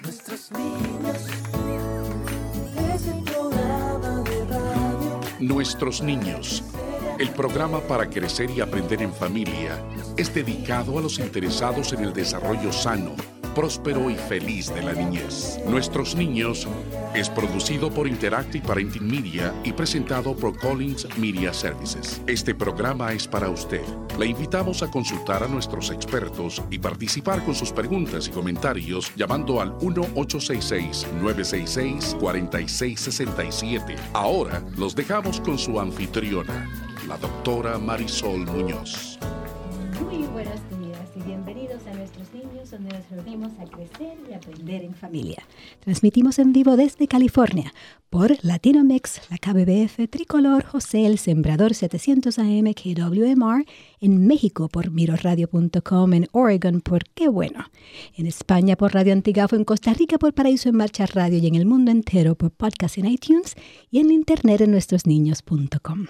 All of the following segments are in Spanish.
Nuestros niños, ese programa de radio. Nuestros niños, el programa para crecer y aprender en familia, es dedicado a los interesados en el desarrollo sano, próspero y feliz de la niñez. Nuestros niños es producido por Interactive Parenting Media y presentado por Collins Media Services. Este programa es para usted. Le invitamos a consultar a nuestros expertos y participar con sus preguntas y comentarios llamando al 1-866-966-4667. Ahora los dejamos con su anfitriona, la doctora Marisol Muñoz. Muy buenos días y bienvenidos a Nuestros Niños, donde nos reunimos a crecer y aprender en familia. Transmitimos en vivo desde California por Latinomex, la KBBF, Tricolor, José, el Sembrador 700 AM, KWMR, en México por miroradio.com, en Oregon por Qué Bueno, en España por Radio Antigafo, en Costa Rica por Paraíso en Marcha Radio y en el mundo entero por podcast en iTunes y en internet en nuestrosniños.com.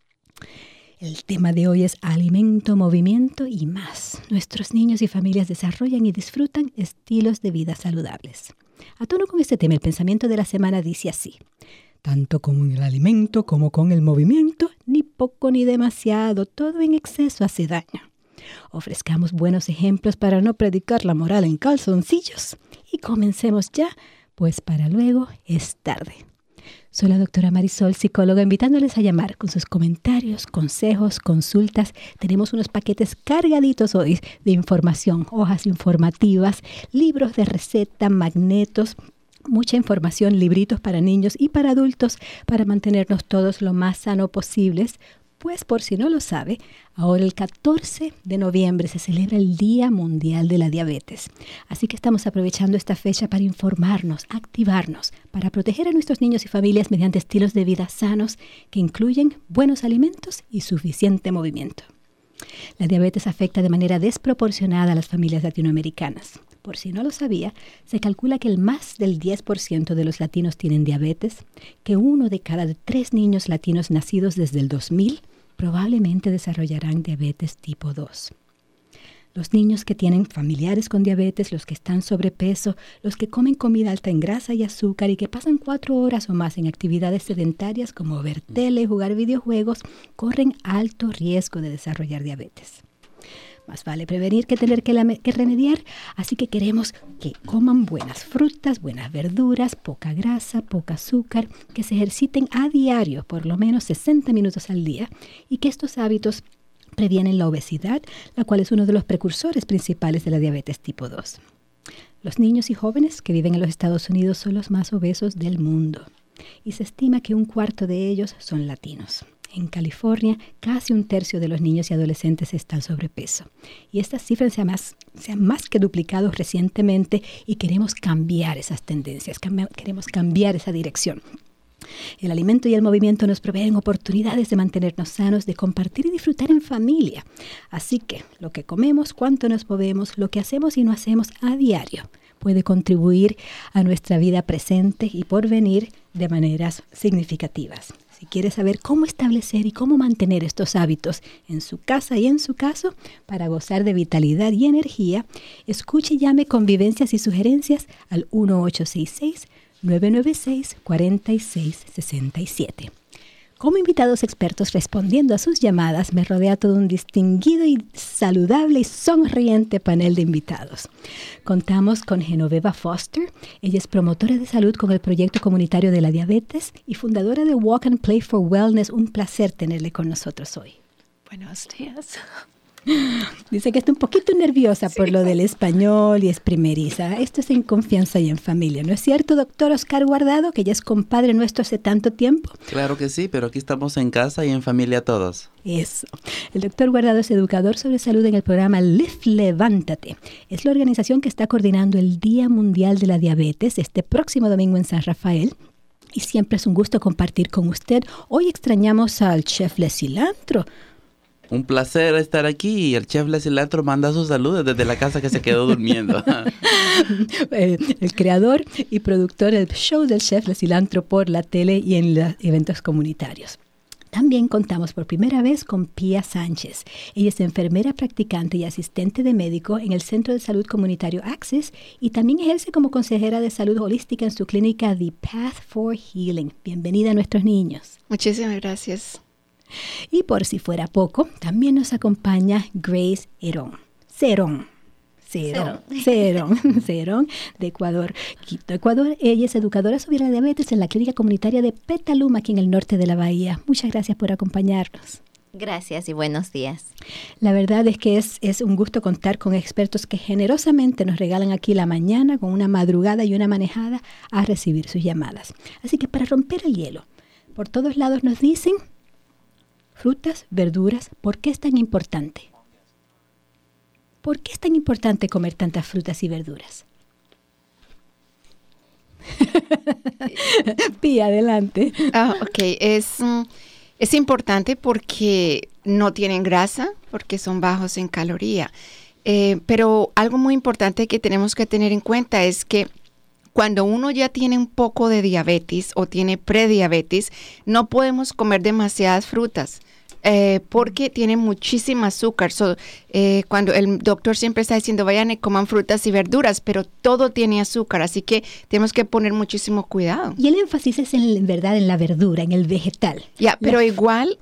El tema de hoy es alimento, movimiento y más. Nuestros niños y familias desarrollan y disfrutan estilos de vida saludables. A tono con este tema, el pensamiento de la semana dice así: tanto con el alimento como con el movimiento, ni poco ni demasiado, todo en exceso hace daño. Ofrezcamos buenos ejemplos para no predicar la moral en calzoncillos. Y comencemos ya, pues para luego es tarde. Soy la doctora Marisol, psicóloga, invitándoles a llamar con sus comentarios, consejos, consultas. Tenemos unos paquetes cargaditos hoy de información, hojas informativas, libros de receta, magnetos, mucha información, libritos para niños y para adultos para mantenernos todos lo más sano posibles. Pues por si no lo sabe, ahora el 14 de noviembre se celebra el Día Mundial de la Diabetes. Así que estamos aprovechando esta fecha para informarnos, activarnos, para proteger a nuestros niños y familias mediante estilos de vida sanos que incluyen buenos alimentos y suficiente movimiento. La diabetes afecta de manera desproporcionada a las familias latinoamericanas. Por si no lo sabía, se calcula que el más del 10% de los latinos tienen diabetes, que 1 de cada 3 niños latinos nacidos desde el 2000 probablemente desarrollarán diabetes tipo 2. Los niños que tienen familiares con diabetes, los que están sobrepeso, los que comen comida alta en grasa y azúcar y que pasan 4 horas o más en actividades sedentarias como ver tele, jugar videojuegos, corren alto riesgo de desarrollar diabetes. Más vale prevenir que tener que remediar, así que queremos que coman buenas frutas, buenas verduras, poca grasa, poca azúcar, que se ejerciten a diario, por lo menos 60 minutos al día, y que estos hábitos previenen la obesidad, la cual es uno de los precursores principales de la diabetes tipo 2. Los niños y jóvenes que viven en los Estados Unidos son los más obesos del mundo, y se estima que 1/4 de ellos son latinos. En California, casi 1/3 de los niños y adolescentes están sobrepeso. Y estas cifras se han más que duplicado recientemente y queremos cambiar esas tendencias, queremos cambiar esa dirección. El alimento y el movimiento nos proveen oportunidades de mantenernos sanos, de compartir y disfrutar en familia. Así que lo que comemos, cuánto nos movemos, lo que hacemos y no hacemos a diario puede contribuir a nuestra vida presente y porvenir de maneras significativas. Si quiere saber cómo establecer y cómo mantener estos hábitos en su casa y en su caso para gozar de vitalidad y energía, escuche y llame con vivencias y sugerencias al 1-866-996-4667. Como invitados expertos respondiendo a sus llamadas, me rodea todo un distinguido y saludable y sonriente panel de invitados. Contamos con Genoveva Foster. Ella es promotora de salud con el proyecto comunitario de la diabetes y fundadora de Walk and Play for Wellness. Un placer tenerle con nosotros hoy. Buenos días. Dice que está un poquito nerviosa por lo del español y es primeriza. Esto es en confianza y en familia, ¿no es cierto, doctor Oscar Guardado, que ya es compadre nuestro hace tanto tiempo? Claro que sí, pero aquí estamos en casa y en familia todos. Eso. El doctor Guardado es educador sobre salud en el programa Lift Levántate. Es la organización que está coordinando el Día Mundial de la Diabetes este próximo domingo en San Rafael. Y siempre es un gusto compartir con usted. Hoy extrañamos al chef Le Cilantro. Un placer estar aquí y el chef Le Cilantro manda sus saludos desde la casa que se quedó durmiendo. El creador y productor del show del chef Le Cilantro por la tele y en los eventos comunitarios. También contamos por primera vez con Pía Sánchez. Ella es enfermera practicante y asistente de médico en el Centro de Salud Comunitario Access y también ejerce como consejera de salud holística en su clínica The Path for Healing. Bienvenida a nuestros niños. Muchísimas gracias. Y por si fuera poco, también nos acompaña Grace Cerón, de Ecuador, Quito, Ecuador. Ella es educadora sobre la diabetes en la clínica comunitaria de Petaluma, aquí en el norte de la bahía. Muchas gracias por acompañarnos. Gracias y buenos días. La verdad es que es un gusto contar con expertos que generosamente nos regalan aquí la mañana con una madrugada y una manejada a recibir sus llamadas. Así que para romper el hielo, por todos lados nos dicen frutas, verduras, ¿por qué es tan importante? ¿Por qué es tan importante comer tantas frutas y verduras? Pía, adelante. Ok, es importante porque no tienen grasa, porque son bajos en caloría. Pero algo muy importante que tenemos que tener en cuenta es que cuando uno ya tiene un poco de diabetes o tiene prediabetes, no podemos comer demasiadas frutas. Porque tiene muchísima azúcar. Cuando el doctor siempre está diciendo vayan y coman frutas y verduras, pero todo tiene azúcar, así que tenemos que poner muchísimo cuidado. Y el énfasis es en verdad en la verdura, en el vegetal. Pero igual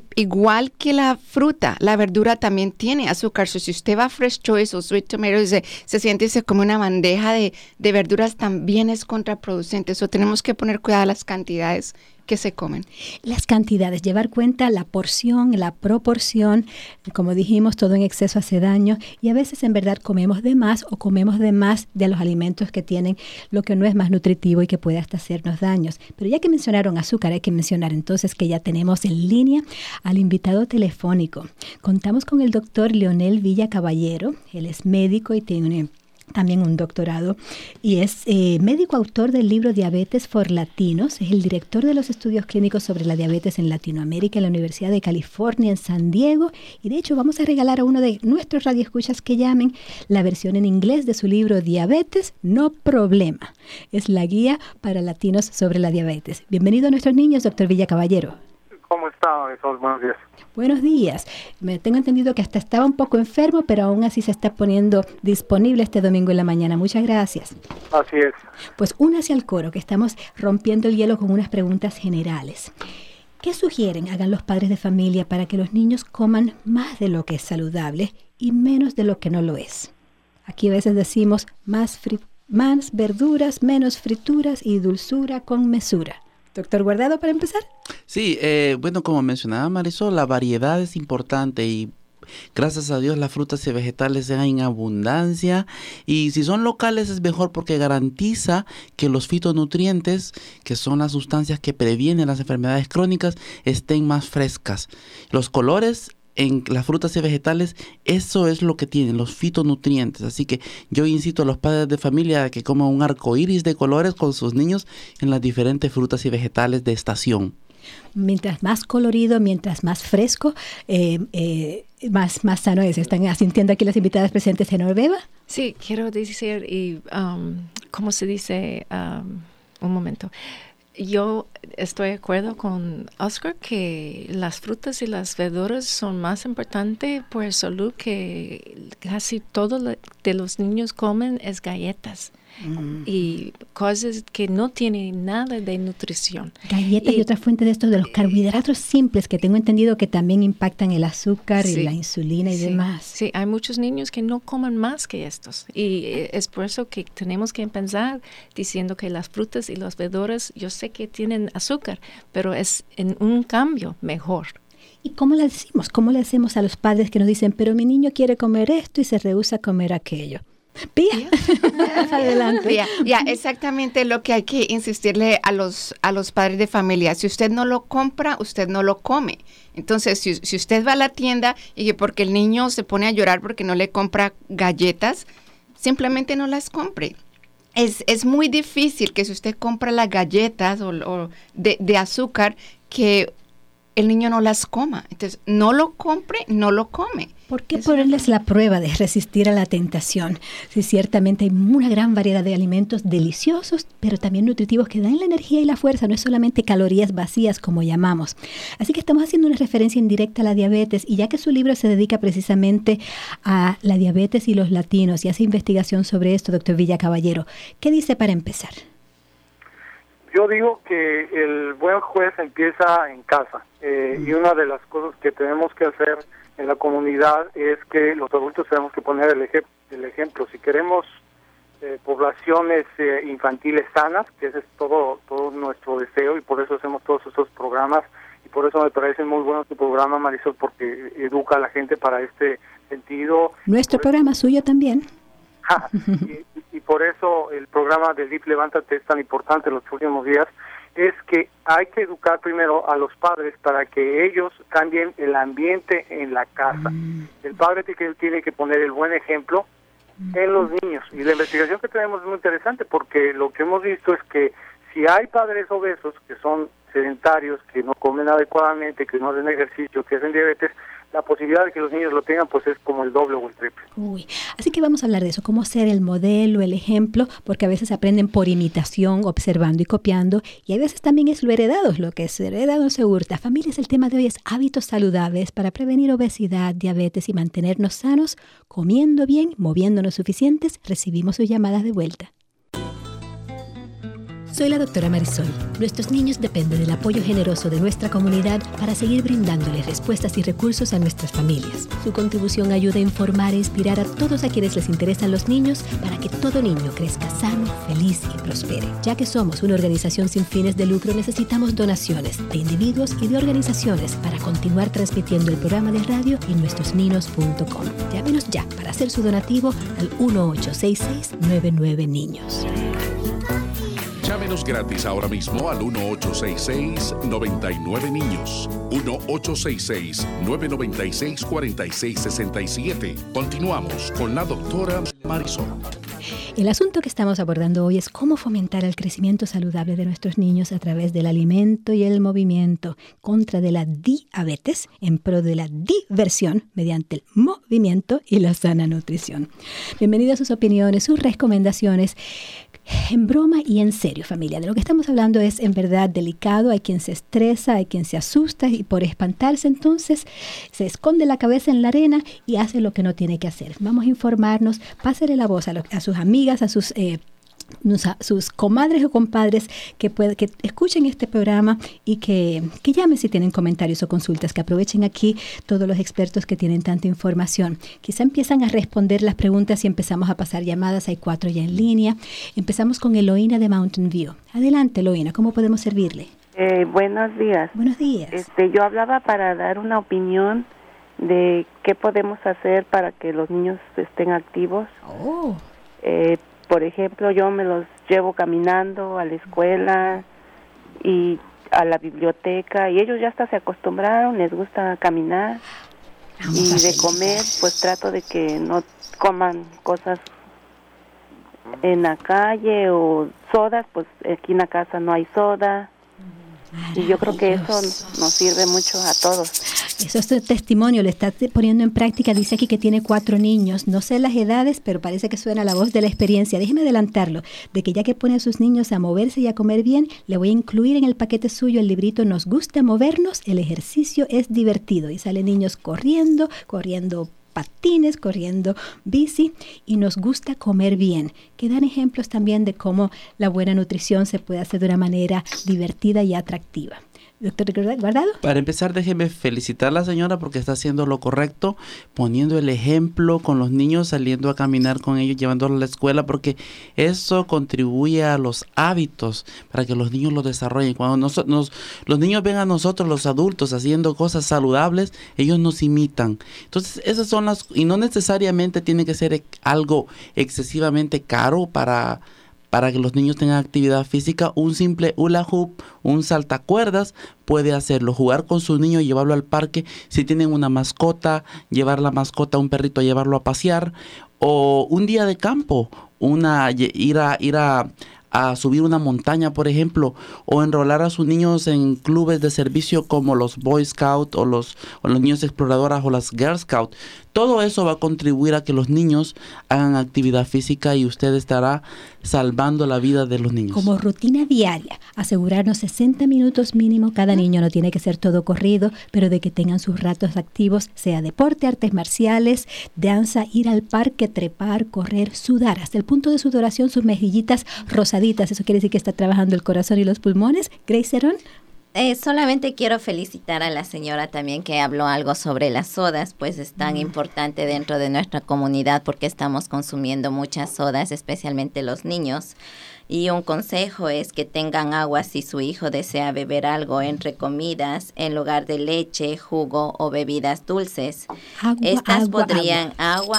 que la fruta, la verdura también tiene azúcar. Si usted va a Fresh Choice o Sweet Tomatoes, se siente y se come una bandeja de verduras, también es contraproducente. Tenemos que poner cuidado a las cantidades que se comen. Las cantidades, llevar cuenta la porción, la proporción, como dijimos, todo en exceso hace daño y a veces en verdad comemos de más o comemos de más de los alimentos que tienen lo que no es más nutritivo y que puede hasta hacernos daños. Pero ya que mencionaron azúcar, hay que mencionar entonces que ya tenemos en línea al invitado telefónico. Contamos con el doctor Leonel Villa Caballero. Él es médico y tiene también un doctorado y es médico autor del libro Diabetes for Latinos. Es el director de los estudios clínicos sobre la diabetes en Latinoamérica en la Universidad de California en San Diego y de hecho vamos a regalar a uno de nuestros radioescuchas que llamen la versión en inglés de su libro Diabetes, no problema. Es la guía para latinos sobre la diabetes. Bienvenido a nuestros niños, doctor Villa Caballero. ¿Cómo está, Marisol? Buenos días. Buenos días. Me tengo entendido que hasta estaba un poco enfermo, pero aún así se está poniendo disponible este domingo en la mañana. Muchas gracias. Así es. Pues únase al coro, que estamos rompiendo el hielo con unas preguntas generales. ¿Qué sugieren hagan los padres de familia para que los niños coman más de lo que es saludable y menos de lo que no lo es? Aquí a veces decimos más verduras, menos frituras y dulzura con mesura. Doctor Guardado, para empezar. Sí, bueno, como mencionaba Marisol, la variedad es importante y gracias a Dios las frutas y vegetales sean en abundancia y si son locales es mejor porque garantiza que los fitonutrientes, que son las sustancias que previenen las enfermedades crónicas, estén más frescas. Los colores en las frutas y vegetales, eso es lo que tienen, los fitonutrientes. Así que yo incito a los padres de familia a que coman un arco iris de colores con sus niños en las diferentes frutas y vegetales de estación. Mientras más colorido, mientras más fresco, más sano es. ¿Están asintiendo aquí las invitadas presentes, señor Beba? Sí, quiero decir, ¿cómo se dice? Un momento. Yo estoy de acuerdo con Oscar que las frutas y las verduras son más importantes por salud que casi todo de los niños comen es galletas. Y cosas que no tienen nada de nutrición. Galletas y otra fuente de estos de los carbohidratos simples que tengo entendido que también impactan el azúcar y la insulina y demás. Sí, hay muchos niños que no comen más que estos y es por eso que tenemos que empezar diciendo que las frutas y las verduras, yo sé que tienen azúcar, pero es en un cambio mejor. ¿Y cómo le decimos? ¿Cómo le hacemos a los padres que nos dicen, pero mi niño quiere comer esto y se rehúsa a comer aquello? Pía, adelante. Ya, exactamente lo que hay que insistirle a los padres de familia. Si usted no lo compra, usted no lo come. Entonces, si usted va a la tienda y porque el niño se pone a llorar porque no le compra galletas, simplemente no las compre. Es muy difícil que si usted compra las galletas o de azúcar, que el niño no las coma. Entonces, no lo compre, no lo come. ¿Por qué ponerles la prueba de resistir a la tentación? Sí, ciertamente hay una gran variedad de alimentos deliciosos, pero también nutritivos que dan la energía y la fuerza, no es solamente calorías vacías como llamamos. Así que estamos haciendo una referencia indirecta a la diabetes, y ya que su libro se dedica precisamente a la diabetes y los latinos y hace investigación sobre esto, doctor Villa Caballero, ¿qué dice para empezar? Yo digo que el buen juez empieza en casa, y una de las cosas que tenemos que hacer en la comunidad es que los adultos tenemos que poner el ejemplo. Si queremos poblaciones infantiles sanas, que ese es todo nuestro deseo, y por eso hacemos todos estos programas, y por eso me parece muy bueno tu programa, Marisol, porque educa a la gente para este sentido. Nuestro programa suyo también. Y por eso el programa de DIP Levántate es tan importante en los próximos días, es que hay que educar primero a los padres para que ellos cambien el ambiente en la casa. El padre tiene que poner el buen ejemplo en los niños, y la investigación que tenemos es muy interesante, porque lo que hemos visto es que si hay padres obesos que son sedentarios, que no comen adecuadamente, que no hacen ejercicio, que hacen diabetes, la posibilidad de que los niños lo tengan pues es como el doble o el triple. Así que vamos a hablar de eso, cómo ser el modelo, el ejemplo, porque a veces aprenden por imitación, observando y copiando, y a veces también es lo heredado, lo que es heredado se hurta. Familias, el tema de hoy es hábitos saludables para prevenir obesidad, diabetes y mantenernos sanos, comiendo bien, moviéndonos suficientes. Recibimos sus llamadas de vuelta. Soy la doctora Marisol. Nuestros niños dependen del apoyo generoso de nuestra comunidad para seguir brindándoles respuestas y recursos a nuestras familias. Su contribución ayuda a informar e inspirar a todos a quienes les interesan los niños para que todo niño crezca sano, feliz y prospere. Ya que somos una organización sin fines de lucro, necesitamos donaciones de individuos y de organizaciones para continuar transmitiendo el programa de radio en nuestrosninos.com. Llámenos ya para hacer su donativo al 1866-99 Llámenos gratis ahora mismo al 1866-99 1-866-996-4667. Continuamos con la doctora Marisol. El asunto que estamos abordando hoy es cómo fomentar el crecimiento saludable de nuestros niños a través del alimento y el movimiento, contra de la diabetes, en pro de la diversión mediante el movimiento y la sana nutrición. Bienvenidas sus opiniones, sus recomendaciones. En broma y en serio, familia, de lo que estamos hablando es en verdad delicado. Hay quien se estresa, hay quien se asusta y por espantarse entonces se esconde la cabeza en la arena y hace lo que no tiene que hacer. Vamos a informarnos, pásale la voz a sus amigas, a sus comadres o compadres que escuchen este programa y que llamen si tienen comentarios o consultas, que aprovechen aquí todos los expertos que tienen tanta información. Quizá empiezan a responder las preguntas y empezamos a pasar llamadas. Hay 4 ya en línea. Empezamos con Eloína de Mountain View. Adelante, Eloína, ¿cómo podemos servirle? Buenos días. Buenos días. Yo hablaba para dar una opinión de qué podemos hacer para que los niños estén activos. Por ejemplo, yo me los llevo caminando a la escuela y a la biblioteca, y ellos ya hasta se acostumbraron, les gusta caminar. Y de comer, pues trato de que no coman cosas en la calle o sodas, pues aquí en la casa no hay soda. Y yo creo que eso nos sirve mucho a todos. Eso es tu testimonio, lo estás poniendo en práctica. Dice aquí que tiene 4 niños. No sé las edades, pero parece que suena la voz de la experiencia. Déjeme adelantarlo, de que ya que pone a sus niños a moverse y a comer bien, le voy a incluir en el paquete suyo el librito Nos gusta movernos, el ejercicio es divertido. Y salen niños corriendo patines, corriendo bici, y nos gusta comer bien, que dan ejemplos también de cómo la buena nutrición se puede hacer de una manera divertida y atractiva. Doctor Guardado. Para empezar, déjeme felicitar a la señora porque está haciendo lo correcto, poniendo el ejemplo con los niños, saliendo a caminar con ellos, llevándolos a la escuela, porque eso contribuye a los hábitos para que los niños los desarrollen. Cuando los niños ven a nosotros, los adultos, haciendo cosas saludables, ellos nos imitan. Entonces, esas son y no necesariamente tiene que ser algo excesivamente caro para que los niños tengan actividad física. Un simple hula hoop, un saltacuerdas, puede hacerlo. Jugar con su niño y llevarlo al parque. Si tienen una mascota, llevar la mascota a un perrito, llevarlo a pasear. O un día de campo, ir a a subir una montaña, por ejemplo, o enrolar a sus niños en clubes de servicio como los Boy Scouts o los niños exploradoras o las Girl Scouts. Todo eso va a contribuir a que los niños hagan actividad física y usted estará salvando la vida de los niños. Como rutina diaria, asegurarnos 60 minutos mínimo cada niño. No tiene que ser todo corrido, pero de que tengan sus ratos activos, sea deporte, artes marciales, danza, ir al parque, trepar, correr, sudar. Hasta el punto de sudoración, sus mejillitas rosaditas. Eso quiere decir que está trabajando el corazón y los pulmones. Grace Herón. Solamente quiero felicitar a la señora también que habló algo sobre las sodas, pues es tan importante dentro de nuestra comunidad porque estamos consumiendo muchas sodas, especialmente los niños. Y un consejo es que tengan agua si su hijo desea beber algo entre comidas en lugar de leche, jugo o bebidas dulces. Estas podrían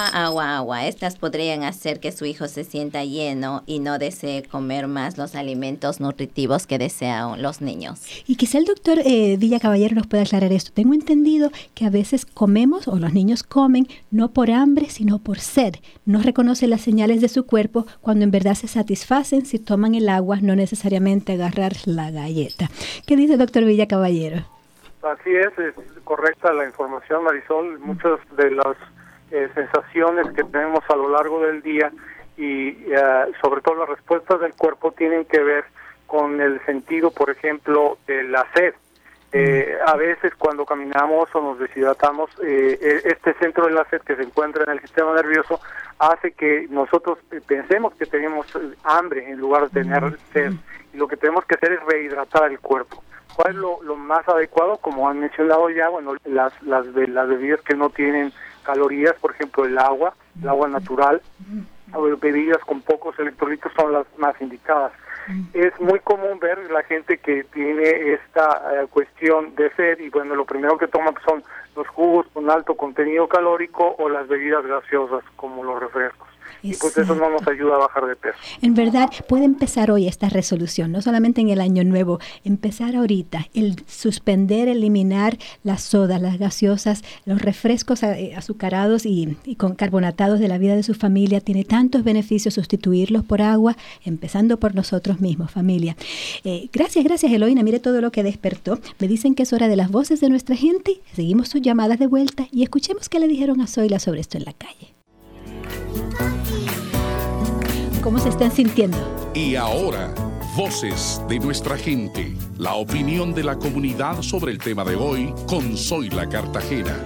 hacer que su hijo se sienta lleno y no desee comer más los alimentos nutritivos que desean los niños. Y quizá el doctor Villa Caballero nos pueda aclarar esto. Tengo entendido que a veces comemos o los niños comen no por hambre sino por sed. No reconocen las señales de su cuerpo cuando en verdad se satisfacen si toman el agua, no necesariamente agarrar la galleta. ¿Qué dice el doctor Villa Caballero? Así es correcta la información, Marisol. Muchas de las sensaciones que tenemos a lo largo del día y sobre todo las respuestas del cuerpo tienen que ver con el sentido, por ejemplo, de la sed. A veces cuando caminamos o nos deshidratamos, este centro de la sed que se encuentra en el sistema nervioso hace que nosotros pensemos que tenemos hambre en lugar de tener sed. Y lo que tenemos que hacer es rehidratar el cuerpo. ¿Cuál es lo más adecuado? Como han mencionado ya, bueno, las bebidas que no tienen calorías, por ejemplo el agua natural, o bebidas con pocos electrolitos son las más indicadas. Es muy común ver la gente que tiene esta cuestión de sed y bueno, lo primero que toman son los jugos con alto contenido calórico o las bebidas gaseosas como los refrescos. Y pues eso no nos ayuda a bajar de peso. En verdad, puede empezar hoy esta resolución, no solamente en el año nuevo, empezar ahorita, el suspender, eliminar las sodas, las gaseosas, los refrescos azucarados y con carbonatados de la vida de su familia. Tiene tantos beneficios sustituirlos por agua, empezando por nosotros mismos, familia. Gracias, Eloína. Mire todo lo que despertó. Me dicen que es hora de las voces de nuestra gente. Seguimos sus llamadas de vuelta y escuchemos qué le dijeron a Zoila sobre esto en la calle. ¿Cómo se están sintiendo? Y ahora, voces de nuestra gente. La opinión de la comunidad sobre el tema de hoy con Zoila Cartagena.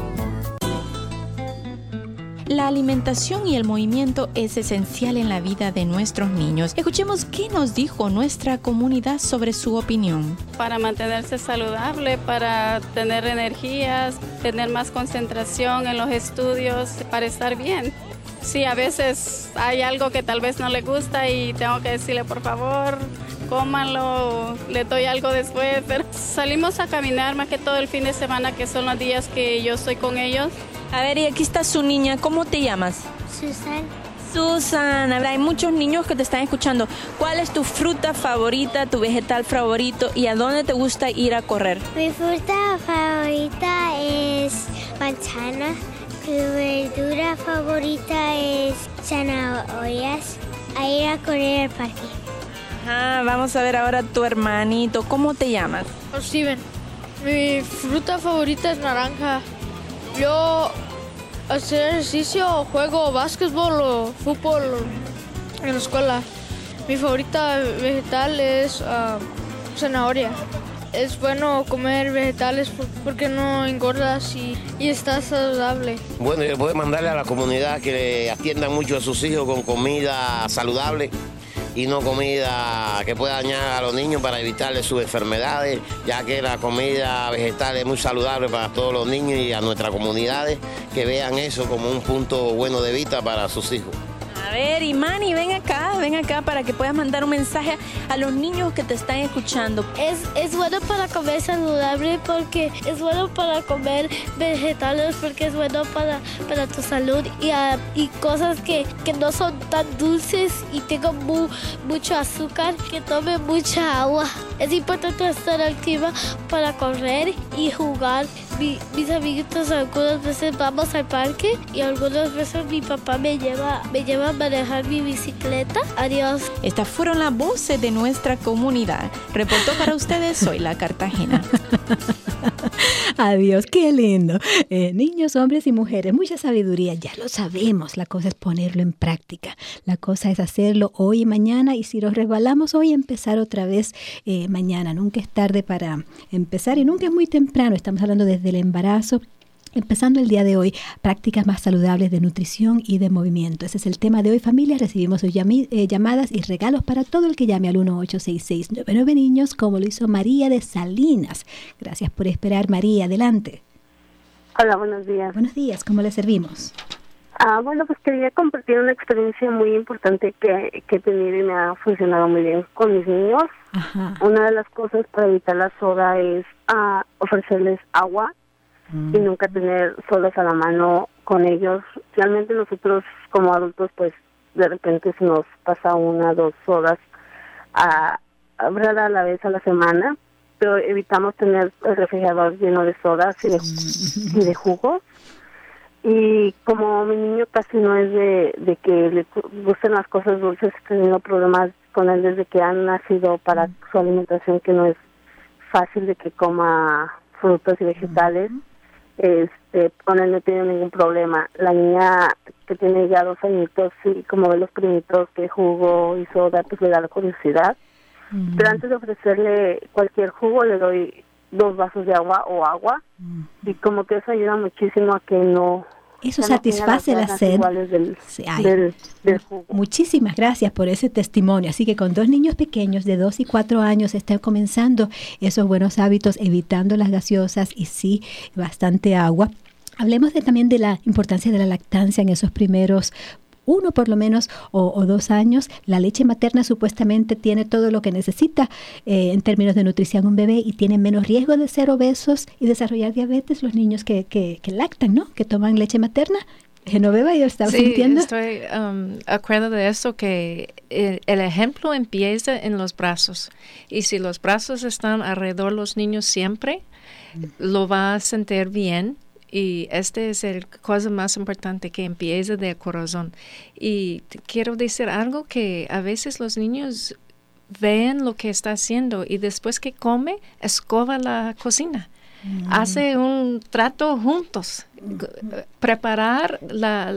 La alimentación y el movimiento es esencial en la vida de nuestros niños. Escuchemos qué nos dijo nuestra comunidad sobre su opinión. Para mantenerse saludable, para tener energías, tener más concentración en los estudios, para estar bien. Sí, a veces hay algo que tal vez no le gusta y tengo que decirle, por favor, cómanlo, le doy algo después. Pero salimos a caminar más que todo el fin de semana, que son los días que yo estoy con ellos. A ver, y aquí está su niña. ¿Cómo te llamas? Susana. Hay muchos niños que te están escuchando. ¿Cuál es tu fruta favorita, tu vegetal favorito y a dónde te gusta ir a correr? Mi fruta favorita es manzana. Mi verdura favorita es zanahorias. A ir a correr al parque. Ajá, vamos a ver ahora tu hermanito. ¿Cómo te llamas? Steven. Mi fruta favorita es naranja. Yo hacer ejercicio, juego básquetbol o fútbol en la escuela. Mi favorita vegetal es zanahoria. Es bueno comer vegetales porque no engordas y estás saludable. Bueno, yo puedo mandarle a la comunidad que atiendan mucho a sus hijos con comida saludable y no comida que pueda dañar a los niños para evitarles sus enfermedades, ya que la comida vegetal es muy saludable para todos los niños y a nuestras comunidades, que vean eso como un punto bueno de vista para sus hijos. A ver, Imani, ven acá para que puedas mandar un mensaje a los niños que te están escuchando. Es bueno para comer saludable porque es bueno para comer vegetales porque es bueno para tu salud y cosas que no son tan dulces y tengan mucho azúcar, que tomen mucha agua. Es importante estar activa para correr y jugar mis amiguitos algunas veces vamos al parque y algunas veces mi papá me lleva a manejar mi bicicleta. Adiós. Estas fueron las voces de nuestra comunidad. Reportó para ustedes Zoila Cartagena. Adiós, qué lindo. Niños, hombres y mujeres, mucha sabiduría, ya lo sabemos. La cosa es ponerlo en práctica. La cosa es hacerlo hoy y mañana, y si nos resbalamos hoy, empezar otra vez mañana. Nunca es tarde para empezar y nunca es muy temprano. Estamos hablando desde el embarazo. Empezando el día de hoy, prácticas más saludables de nutrición y de movimiento. Ese es el tema de hoy, familia. Recibimos sus llamadas y regalos para todo el que llame al 1-866-99 niños, como lo hizo María de Salinas. Gracias por esperar, María. Adelante. Hola, buenos días. Buenos días, ¿cómo le servimos? Bueno, pues quería compartir una experiencia muy importante que he tenido y me ha funcionado muy bien con mis niños. Ajá. Una de las cosas para evitar la soda es ofrecerles agua y nunca tener sodas a la mano con ellos. Realmente nosotros como adultos, pues de repente se nos pasa 1 o 2 sodas a la vez a la semana, pero evitamos tener el refrigerador lleno de sodas y de jugos. Y como mi niño casi no es de que le gusten las cosas dulces, he tenido problemas con él desde que han nacido para su alimentación, que no es fácil de que coma frutas y vegetales. Con él no he tenido ningún problema. La niña que tiene ya 2 añitos, sí, como ve los primitos que jugo y soda, pues le da la curiosidad. Pero antes de ofrecerle cualquier jugo, le doy 2 vasos de agua o agua, y como que eso ayuda muchísimo a que no... Eso satisface la sed. Del jugo. Muchísimas gracias por ese testimonio. Así que con 2 niños pequeños de 2 y 4 años están comenzando esos buenos hábitos, evitando las gaseosas y sí, bastante agua. Hablemos también de la importancia de la lactancia en esos primeros 1 por lo menos o 2 años. La leche materna supuestamente tiene todo lo que necesita en términos de nutrición un bebé, y tienen menos riesgo de ser obesos y desarrollar diabetes los niños que lactan, ¿no? Que toman leche materna. Genoveva, yo estaba sintiendo. Sí, estoy acuerdo de eso, que el ejemplo empieza en los brazos. Y si los brazos están alrededor de los niños siempre, lo va a sentir bien. Y este es la cosa más importante, que empiece del corazón. Y quiero decir algo, que a veces los niños ven lo que está haciendo y después que come, escoba la cocina. Hace un trato juntos, preparar la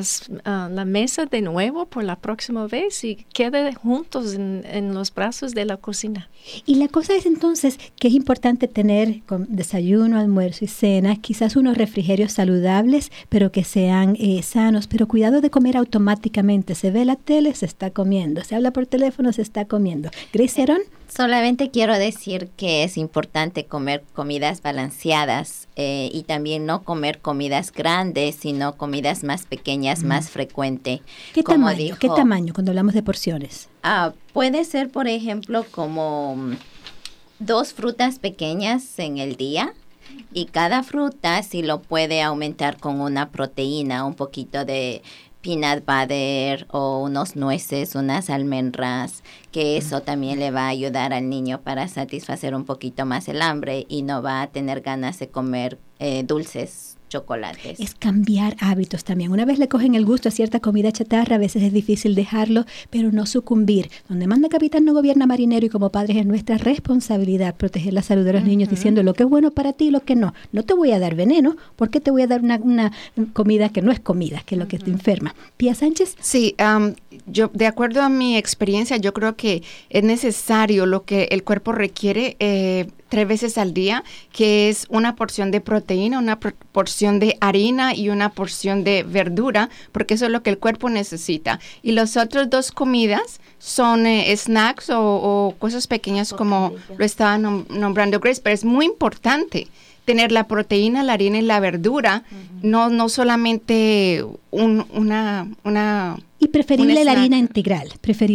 mesa de nuevo por la próxima vez y quede juntos en los brazos de la cocina. Y la cosa es entonces que es importante tener con desayuno, almuerzo y cena, quizás unos refrigerios saludables, pero que sean sanos, pero cuidado de comer automáticamente. Se ve la tele, se está comiendo, se habla por teléfono, se está comiendo. Grace Herón. Solamente quiero decir que es importante comer comidas balanceadas y también no comer comidas grandes, sino comidas más pequeñas, más frecuente. ¿Qué tamaño cuando hablamos de porciones? Puede ser, por ejemplo, como 2 frutas pequeñas en el día, y cada fruta si lo puede aumentar con una proteína, un poquito de peanut butter o unos nueces, unas almendras, que eso también le va a ayudar al niño para satisfacer un poquito más el hambre y no va a tener ganas de comer dulces, chocolates. Es cambiar hábitos también. Una vez le cogen el gusto a cierta comida chatarra, a veces es difícil dejarlo, pero no sucumbir. Donde manda capitán no gobierna marinero, y como padres es nuestra responsabilidad proteger la salud de los niños, diciendo lo que es bueno para ti y lo que no. No te voy a dar veneno, porque te voy a dar una comida que no es comida, que es lo que te enferma. Pía Sánchez. Sí, yo de acuerdo a mi experiencia, yo creo que es necesario lo que el cuerpo requiere 3 veces al día, que es una porción de proteína, una porción de harina y una porción de verdura, porque eso es lo que el cuerpo necesita. Y las otras 2 comidas son snacks o cosas pequeñas, como lo estaba nombrando Grace, pero es muy importante tener la proteína, la harina y la verdura, no solamente una y preferible la harina integral,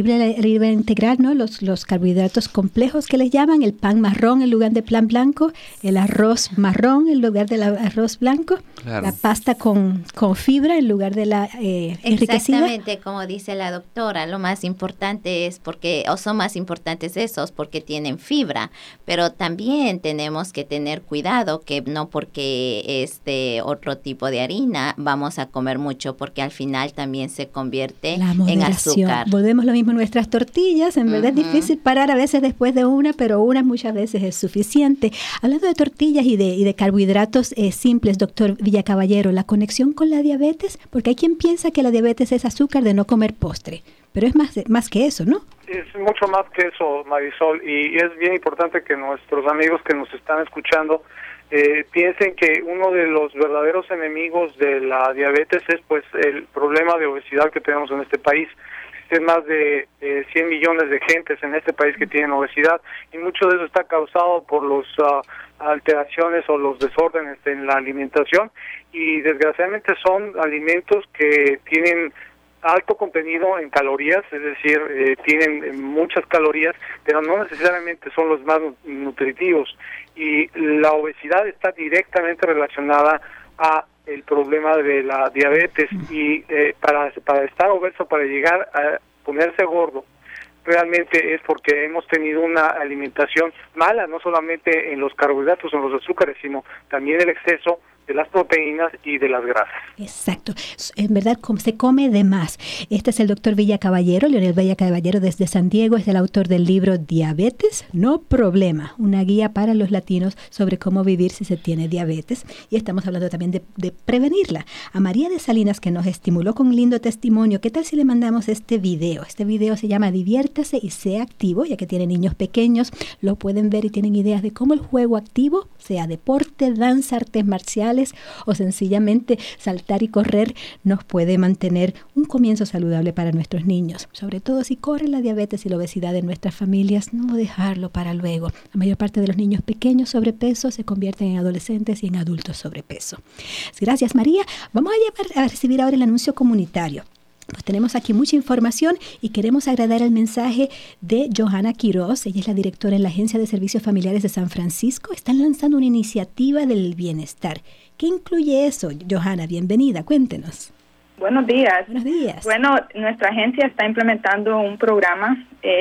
¿no? Los carbohidratos complejos que les llaman, el pan marrón en lugar de pan blanco, el arroz marrón en lugar del arroz blanco, claro. La pasta con fibra en lugar de la enriquecida. Exactamente, como dice la doctora, lo más importante es son más importantes esos porque tienen fibra, pero también tenemos que tener cuidado que no porque otro tipo de harina vamos a comer mucho, porque al final también se convierte en azúcar. Volvemos lo mismo, nuestras tortillas, en verdad es difícil parar a veces después de una, pero una muchas veces es suficiente. Hablando de tortillas y de carbohidratos simples, doctor Villacaballero, la conexión con la diabetes, porque hay quien piensa que la diabetes es azúcar de no comer postre, pero es más que eso, ¿no? Es mucho más que eso, Marisol, y es bien importante que nuestros amigos que nos están escuchando piensen que uno de los verdaderos enemigos de la diabetes es pues el problema de obesidad que tenemos en este país. Existen más de 100 millones de gentes en este país que tienen obesidad, y mucho de eso está causado por los alteraciones o los desórdenes en la alimentación, y desgraciadamente son alimentos que tienen alto contenido en calorías, es decir, tienen muchas calorías, pero no necesariamente son los más nutritivos, y la obesidad está directamente relacionada a el problema de la diabetes, y para estar obeso, para llegar a ponerse gordo, realmente es porque hemos tenido una alimentación mala, no solamente en los carbohidratos o en los azúcares, sino también el exceso de las proteínas y de las grasas. Exacto. En verdad, se come de más. Este es el doctor Villacaballero, Leonel Villacaballero desde San Diego, es el autor del libro Diabetes, no problema, una guía para los latinos sobre cómo vivir si se tiene diabetes. Y estamos hablando también de prevenirla. A María de Salinas, que nos estimuló con un lindo testimonio, ¿qué tal si le mandamos este video? Este video se llama Diviértase y sea activo, ya que tiene niños pequeños, lo pueden ver y tienen ideas de cómo el juego activo, sea deporte, danza, artes marciales, o sencillamente saltar y correr, nos puede mantener un comienzo saludable para nuestros niños. Sobre todo si corre la diabetes y la obesidad en nuestras familias, no dejarlo para luego. La mayor parte de los niños pequeños sobrepeso se convierten en adolescentes y en adultos sobrepeso. Gracias, María. Vamos a recibir ahora el anuncio comunitario. Pues tenemos aquí mucha información y queremos agradar el mensaje de Johanna Quiroz. Ella es la directora en la Agencia de Servicios Familiares de San Francisco. Están lanzando una iniciativa del bienestar. ¿Qué incluye eso? Johanna, bienvenida, cuéntenos. Buenos días. Buenos días. Bueno, nuestra agencia está implementando un programa,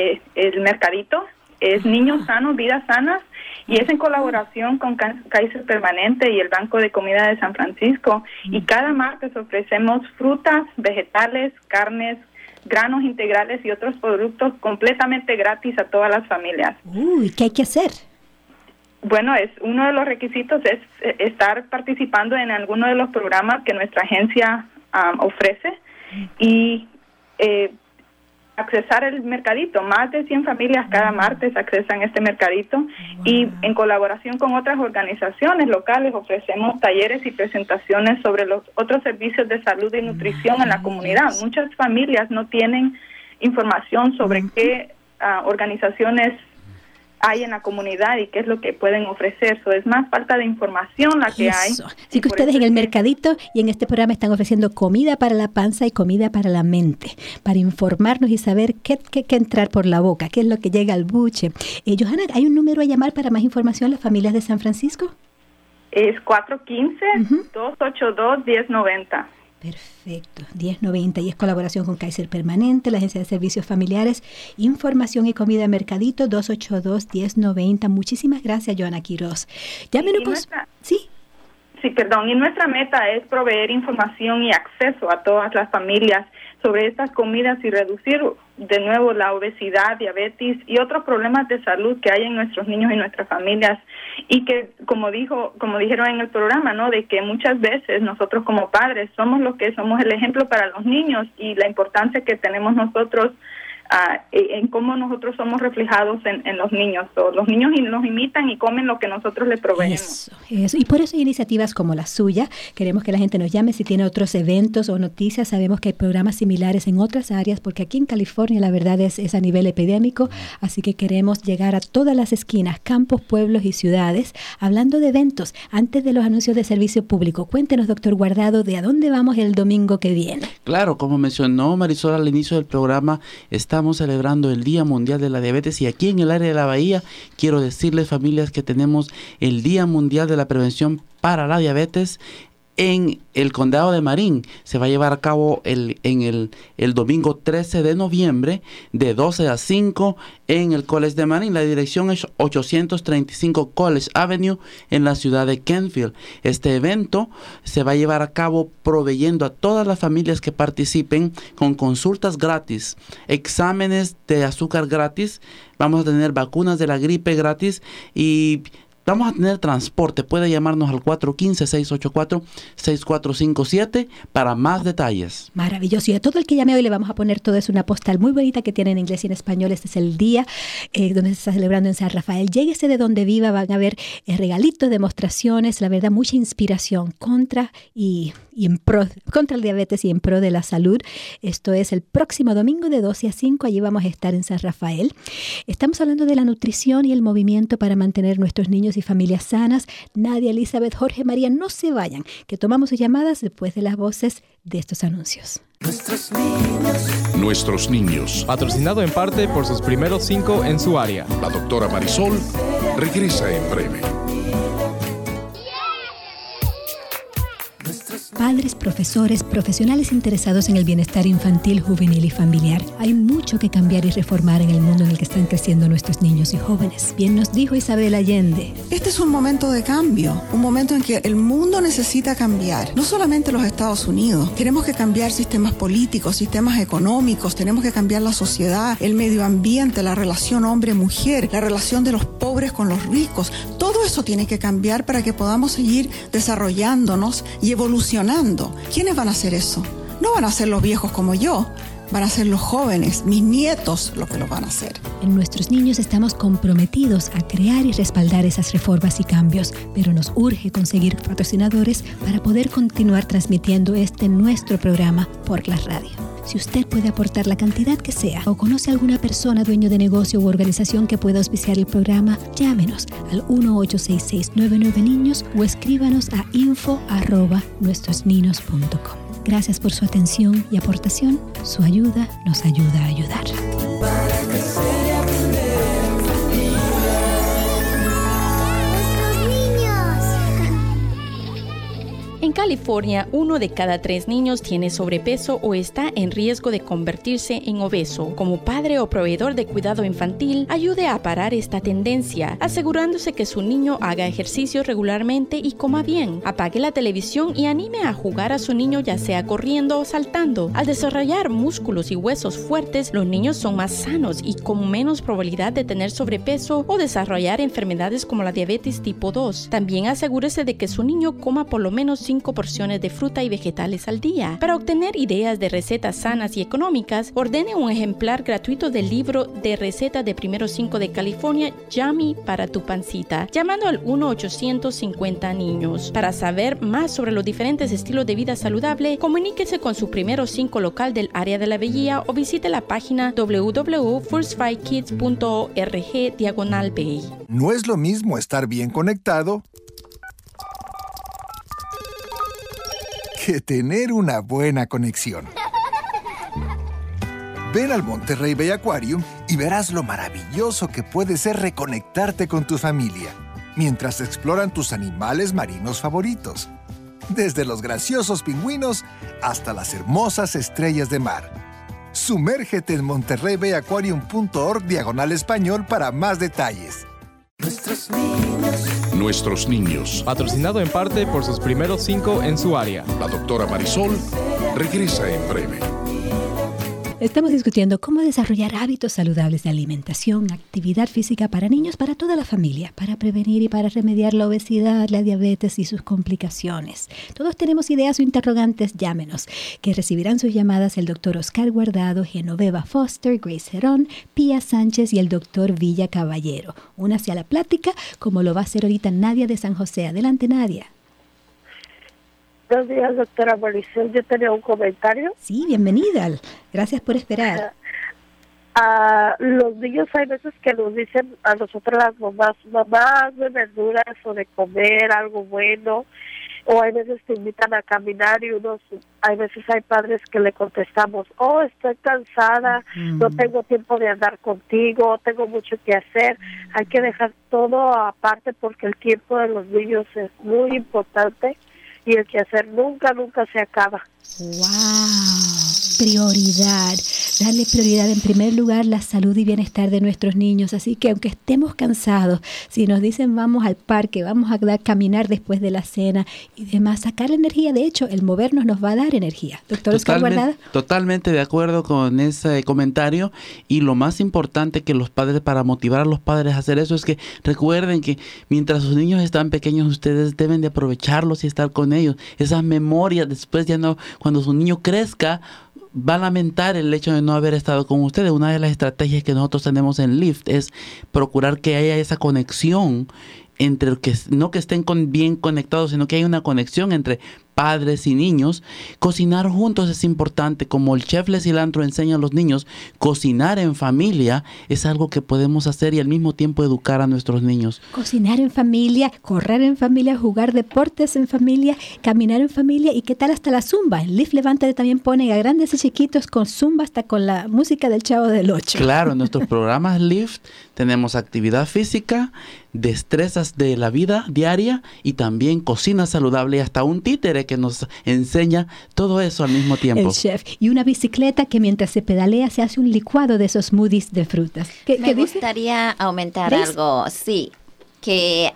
el Mercadito, es Niños Sanos, Vidas Sanas, y es en colaboración con Kaiser Permanente y el Banco de Comida de San Francisco. Y cada martes ofrecemos frutas, vegetales, carnes, granos integrales y otros productos completamente gratis a todas las familias. ¿Qué hay que hacer? Bueno, uno de los requisitos es estar participando en alguno de los programas que nuestra agencia ofrece y accesar el mercadito. Más de 100 familias cada martes accesan este mercadito y en colaboración con otras organizaciones locales ofrecemos talleres y presentaciones sobre los otros servicios de salud y nutrición en la comunidad. Muchas familias no tienen información sobre qué organizaciones hay en la comunidad y qué es lo que pueden ofrecer. Es más falta de información la que hay. Así que ustedes en el mercadito y en este programa están ofreciendo comida para la panza y comida para la mente, para informarnos y saber qué entrar por la boca, qué es lo que llega al buche. Johanna, ¿hay un número a llamar para más información a las familias de San Francisco? Es 415-282-1090. Perfecto, 1090 y es colaboración con Kaiser Permanente, la Agencia de Servicios Familiares, Información y Comida Mercadito, 282-1090. Muchísimas gracias, Johanna Quiroz. Llámenos. ¿Sí? Sí, perdón. Y nuestra meta es proveer información y acceso a todas las familias sobre estas comidas y reducir de nuevo la obesidad, diabetes y otros problemas de salud que hay en nuestros niños y nuestras familias. Y que, como dijeron en el programa, ¿no? De que muchas veces nosotros como padres somos el ejemplo para los niños y la importancia que tenemos nosotros en cómo nosotros somos reflejados en los niños. Los niños nos imitan y comen lo que nosotros les proveemos. Eso. Y por eso hay iniciativas como la suya. Queremos que la gente nos llame si tiene otros eventos o noticias. Sabemos que hay programas similares en otras áreas, porque aquí en California la verdad es a nivel epidémico, así que queremos llegar a todas las esquinas, campos, pueblos y ciudades, hablando de eventos. Antes de los anuncios de servicio público, cuéntenos, doctor Guardado, de a dónde vamos el domingo que viene. Claro, como mencionó Marisol al inicio del programa, estamos celebrando el Día Mundial de la Diabetes, y aquí en el área de la Bahía quiero decirles, familias, que tenemos el Día Mundial de la Prevención para la Diabetes en el condado de Marín. Se va a llevar a cabo el domingo 13 de noviembre de 12 a 5 en el College de Marín. La dirección es 835 College Avenue en la ciudad de Kentfield. Este evento se va a llevar a cabo proveyendo a todas las familias que participen con consultas gratis, exámenes de azúcar gratis, vamos a tener vacunas de la gripe gratis y vamos a tener transporte. Puede llamarnos al 415-684-6457 para más detalles. Maravilloso. Y a todo el que llame hoy le vamos a poner todo eso, una postal muy bonita que tiene en inglés y en español. Este es el día donde se está celebrando en San Rafael. Lléguese de donde viva, van a ver regalitos, demostraciones, la verdad, mucha inspiración contra el diabetes y en pro de la salud. Esto es el próximo domingo de 12 a 5. Allí vamos a estar en San Rafael. Estamos hablando de la nutrición y el movimiento para mantener nuestros niños y familias sanas. Nadia, Elizabeth, Jorge, María, no se vayan, que tomamos sus llamadas después de las voces de estos anuncios. Nuestros niños. Patrocinado en parte por sus primeros 5 en su área. La doctora Marisol regresa en breve. Padres, profesores, profesionales interesados en el bienestar infantil, juvenil y familiar. Hay mucho que cambiar y reformar en el mundo en el que están creciendo nuestros niños y jóvenes. Bien nos dijo Isabel Allende. Este es un momento de cambio, un momento en que el mundo necesita cambiar. No solamente los Estados Unidos. Tenemos que cambiar sistemas políticos, sistemas económicos, tenemos que cambiar la sociedad, el medio ambiente, la relación hombre-mujer, la relación de los pobres con los ricos. Todo eso tiene que cambiar para que podamos seguir desarrollándonos y evolucionando. ¿Quiénes van a hacer eso? No van a ser los viejos como yo, van a ser los jóvenes, mis nietos, los que lo van a hacer. En Nuestros Niños estamos comprometidos a crear y respaldar esas reformas y cambios, pero nos urge conseguir patrocinadores para poder continuar transmitiendo nuestro programa por la radio. Si usted puede aportar la cantidad que sea o conoce a alguna persona, dueño de negocio u organización que pueda auspiciar el programa, llámenos al 1-866-99-NIños o escríbanos a info@nuestrosninos.com. Gracias por su atención y aportación. Su ayuda nos ayuda a ayudar. En California, 1 de cada 3 niños tiene sobrepeso o está en riesgo de convertirse en obeso. Como padre o proveedor de cuidado infantil, ayude a parar esta tendencia, asegurándose que su niño haga ejercicio regularmente y coma bien. Apague la televisión y anime a jugar a su niño, ya sea corriendo o saltando. Al desarrollar músculos y huesos fuertes, los niños son más sanos y con menos probabilidad de tener sobrepeso o desarrollar enfermedades como la diabetes tipo 2. También asegúrese de que su niño coma por lo menos 5 porciones de fruta y vegetales al día. Para obtener ideas de recetas sanas y económicas, ordene un ejemplar gratuito del libro de recetas de primeros 5 de California, Yummy para tu pancita, llamando al 1-850-NIños. Para saber más sobre los diferentes estilos de vida saludable, comuníquese con su primeros 5 local del área de la Bahía o visite la página www.firstfivkids.org/Bay. No es lo mismo estar bien conectado que tener una buena conexión. Ven al Monterrey Bay Aquarium y verás lo maravilloso que puede ser reconectarte con tu familia mientras exploran tus animales marinos favoritos, desde los graciosos pingüinos hasta las hermosas estrellas de mar. Sumérgete en monterreybayaquarium.org/español para más detalles. Nuestros niños. Patrocinado en parte por sus primeros 5 en su área. La doctora Marisol regresa en breve. Estamos discutiendo cómo desarrollar hábitos saludables de alimentación, actividad física para niños, para toda la familia, para prevenir y para remediar la obesidad, la diabetes y sus complicaciones. Todos tenemos ideas o interrogantes, llámenos, que recibirán sus llamadas el doctor Oscar Guardado, Genoveva Foster, Grace Gerón, Pía Sánchez y el doctor Villa Caballero. Únase a la plática como lo va a hacer ahorita Nadia de San José. Adelante, Nadia. Buenos días, doctora Marisol. Yo tenía un comentario. Sí, bienvenida. Gracias por esperar. Los niños hay veces que nos dicen a nosotros las mamás de verduras o de comer algo bueno, o hay veces te invitan a caminar y hay veces hay padres que le contestamos, estoy cansada, no tengo tiempo de andar contigo, tengo mucho que hacer. Hay que dejar todo aparte porque el tiempo de los niños es muy importante. Y el quehacer nunca se acaba. ¡Wow! Prioridad. Darle prioridad en primer lugar la salud y bienestar de nuestros niños. Así que aunque estemos cansados, si nos dicen vamos al parque, vamos a caminar después de la cena y demás, sacar energía. De hecho, el movernos nos va a dar energía. Doctor Oscar Guardado. Totalmente de acuerdo con ese comentario. Y lo más importante que los padres, para motivar a los padres a hacer eso, es que recuerden que mientras sus niños están pequeños, ustedes deben de aprovecharlos y estar con ellos. Esas memorias, después ya no, cuando su niño crezca, va a lamentar el hecho de no haber estado con ustedes. Una de las estrategias que nosotros tenemos en Lift es procurar que haya esa conexión entre que no que estén bien conectados, sino que haya una conexión entre padres y niños. Cocinar juntos es importante. Como el chef Les Cilantro enseña a los niños, cocinar en familia es algo que podemos hacer y al mismo tiempo educar a nuestros niños. Cocinar en familia, correr en familia, jugar deportes en familia, caminar en familia. ¿Y qué tal hasta la zumba? El Lift Levántate también pone a grandes y chiquitos con zumba, hasta con la música del Chavo del Ocho. Claro, en nuestros programas Lift tenemos actividad física, destrezas de la vida diaria y también cocina saludable y hasta un títere que nos enseña todo eso al mismo tiempo. El chef. Y una bicicleta que mientras se pedalea se hace un licuado de esos smoothies de frutas. Me gustaría aumentar algo, sí. Que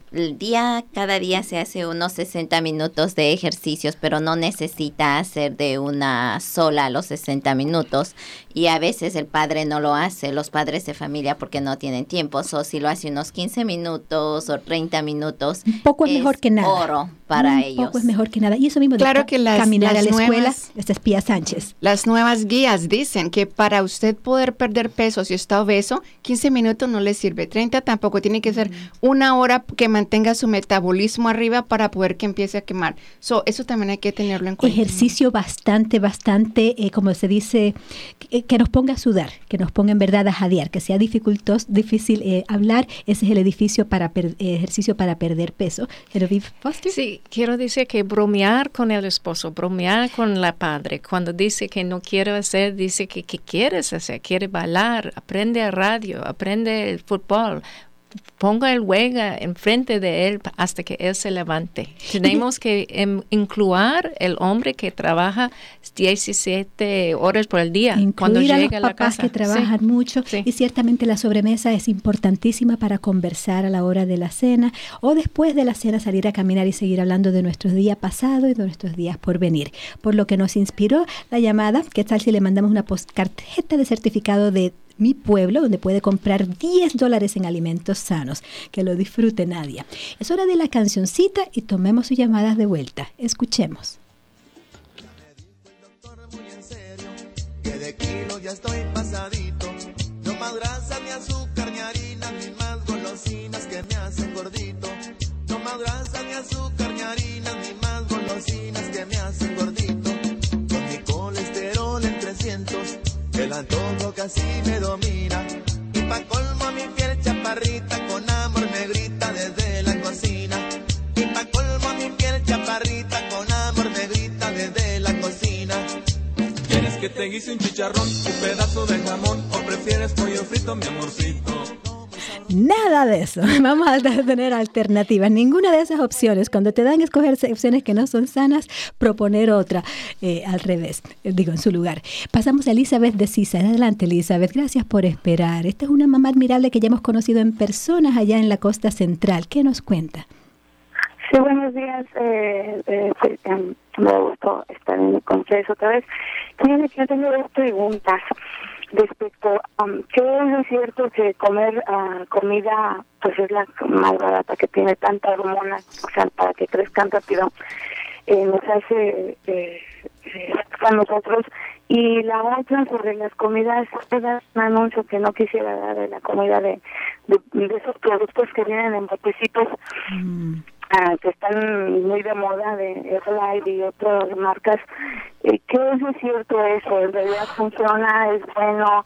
cada día se hace unos 60 minutos de ejercicios, pero no necesita hacer de una sola los 60 minutos. Y a veces el padre no lo hace, los padres de familia, porque no tienen tiempo. Si lo hace unos 15 minutos o 30 minutos, un poco es mejor que nada. Oro para ellos. Un poco es mejor que nada. Y eso mismo de caminar a la escuela, esta es Pía Sánchez. Las nuevas guías dicen que para usted poder perder peso, si está obeso, 15 minutos no le sirve, 30 tampoco, tiene que ser una hora que mantenga su metabolismo arriba para poder que empiece a quemar. Eso también hay que tenerlo en cuenta. Ejercicio bastante, como se dice, que nos ponga a sudar, que nos ponga en verdad a jadear, que sea difícil hablar. Ese es el ejercicio para perder peso. Genevieve Foster. Sí, quiero decir que bromear con el esposo, bromear con la padre. Cuando dice que no quiere hacer, dice que quieres hacer, quiere bailar, aprende a radio, aprende el fútbol. Ponga el huega enfrente de él hasta que él se levante. Tenemos que incluir el hombre que trabaja 17 horas por el día. Incluir cuando llega a los a la papás casa. Que trabajan mucho. Sí. Y ciertamente la sobremesa es importantísima para conversar a la hora de la cena o después de la cena salir a caminar y seguir hablando de nuestros días pasados y de nuestros días por venir. Por lo que nos inspiró la llamada. ¿Qué tal si le mandamos una tarjeta de certificado de Mi Pueblo, donde puede comprar $10 en alimentos sanos? Que lo disfrute, Nadia. Es hora de la cancioncita y tomemos sus llamadas de vuelta. Escuchemos. Que de kilos ya estoy pasadito. No más grasa, ni azúcar, ni harina, ni más golosinas que me hacen gordito. No más grasa, ni azúcar, ni harina, ni más golosinas que me hacen gordito. Con mi colesterol en 300. El antojo casi me domina. Y pa' colmo mi piel chaparrita, con amor me grita desde la cocina. Y pa' colmo mi piel chaparrita, con amor me grita desde la cocina. ¿Quieres que te guise un chicharrón, un pedazo de jamón, o prefieres pollo frito, mi amorcito? Nada de eso. Vamos a tener alternativas. Ninguna de esas opciones. Cuando te dan a escoger opciones que no son sanas, proponer otra al revés, en su lugar. Pasamos a Elizabeth de Sisa. Adelante, Elizabeth. Gracias por esperar. Esta es una mamá admirable que ya hemos conocido en personas allá en la costa central. ¿Qué nos cuenta? Sí, buenos días. Me gustó estar en con ustedes otra vez. Miren, yo tengo dos preguntas respecto a ¿qué es cierto que comer comida pues es la más barata, que tiene tanta hormona, o sea, para que crezcan rápido, nos hace a nosotros? Y la otra sobre las comidas, un anuncio que no quisiera dar de la comida de esos productos que vienen en botecitos, que están muy de moda, de Herbalife y otras marcas. ¿Qué es cierto eso? ¿En realidad funciona? ¿Es bueno?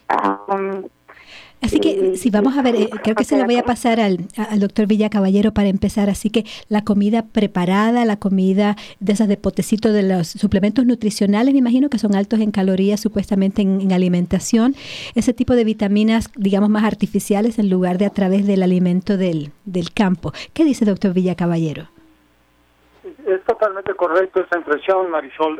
Así que, si vamos a ver, creo que se lo voy a pasar al doctor Villa Caballero para empezar. Así que la comida preparada, la comida de esas de potecito de los suplementos nutricionales, me imagino que son altos en calorías supuestamente en alimentación, ese tipo de vitaminas, digamos, más artificiales en lugar de a través del alimento del campo. ¿Qué dice doctor Villa Caballero? Es totalmente correcto esa impresión, Marisol.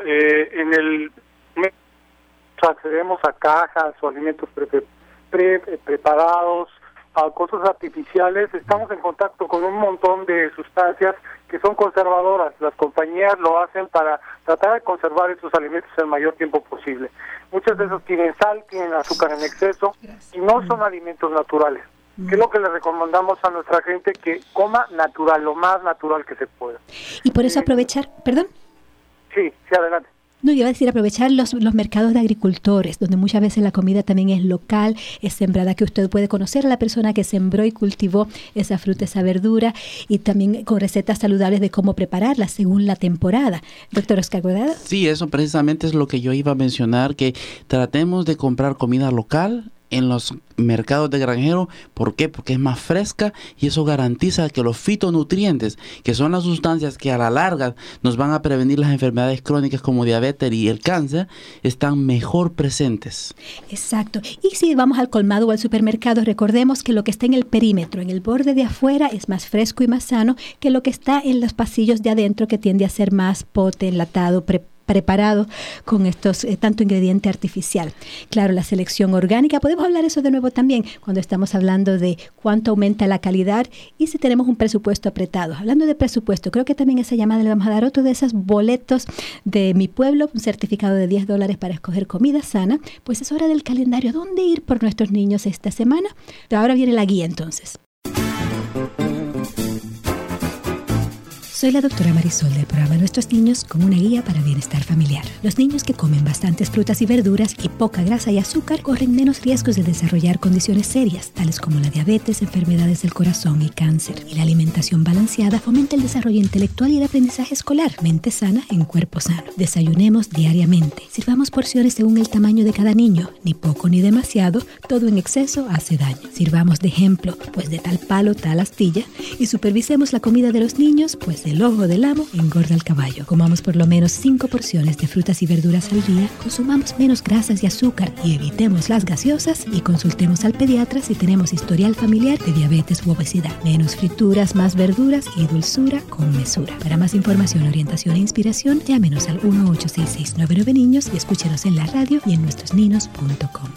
Accedemos a cajas o alimentos preparados, a cosas artificiales, estamos en contacto con un montón de sustancias que son conservadoras. Las compañías lo hacen para tratar de conservar esos alimentos el mayor tiempo posible. Muchas de esos tienen sal, tienen azúcar en exceso y no son alimentos naturales. ¿Qué es lo que le recomendamos a nuestra gente? Que coma natural, lo más natural que se pueda. Y por eso aprovechar, ¿perdón? Sí, adelante. No, yo iba a decir aprovechar los mercados de agricultores, donde muchas veces la comida también es local, es sembrada, que usted puede conocer a la persona que sembró y cultivó esa fruta, esa verdura, y también con recetas saludables de cómo prepararla según la temporada. Doctor Oscar Guardado. Sí, eso precisamente es lo que yo iba a mencionar, que tratemos de comprar comida local en los mercados de granjero. ¿Por qué? Porque es más fresca y eso garantiza que los fitonutrientes, que son las sustancias que a la larga nos van a prevenir las enfermedades crónicas como diabetes y el cáncer, están mejor presentes. Exacto. Y si vamos al colmado o al supermercado, recordemos que lo que está en el perímetro, en el borde de afuera, es más fresco y más sano que lo que está en los pasillos de adentro, que tiende a ser más pote, enlatado, preparado con estos tanto ingrediente artificial. Claro, la selección orgánica, podemos hablar eso de nuevo también cuando estamos hablando de cuánto aumenta la calidad y si tenemos un presupuesto apretado. Hablando de presupuesto, creo que también esa llamada le vamos a dar otro de esos boletos de Mi Pueblo, un certificado de $10 para escoger comida sana. Pues es hora del calendario. ¿Dónde ir por nuestros niños esta semana? Ahora viene la guía entonces. Soy la doctora Marisol del programa Nuestros Niños con una guía para bienestar familiar. Los niños que comen bastantes frutas y verduras y poca grasa y azúcar corren menos riesgos de desarrollar condiciones serias, tales como la diabetes, enfermedades del corazón y cáncer. Y la alimentación balanceada fomenta el desarrollo intelectual y el aprendizaje escolar. Mente sana en cuerpo sano. Desayunemos diariamente. Sirvamos porciones según el tamaño de cada niño. Ni poco ni demasiado. Todo en exceso hace daño. Sirvamos de ejemplo, pues de tal palo, tal astilla. Y supervisemos la comida de los niños, pues el ojo del amo engorda al caballo. Comamos por lo menos 5 porciones de frutas y verduras al día, consumamos menos grasas y azúcar y evitemos las gaseosas y consultemos al pediatra si tenemos historial familiar de diabetes u obesidad. Menos frituras, más verduras y dulzura con mesura. Para más información, orientación e inspiración, llámenos al 1-866-99-Niños y escúchenos en la radio y en nuestrosninos.com.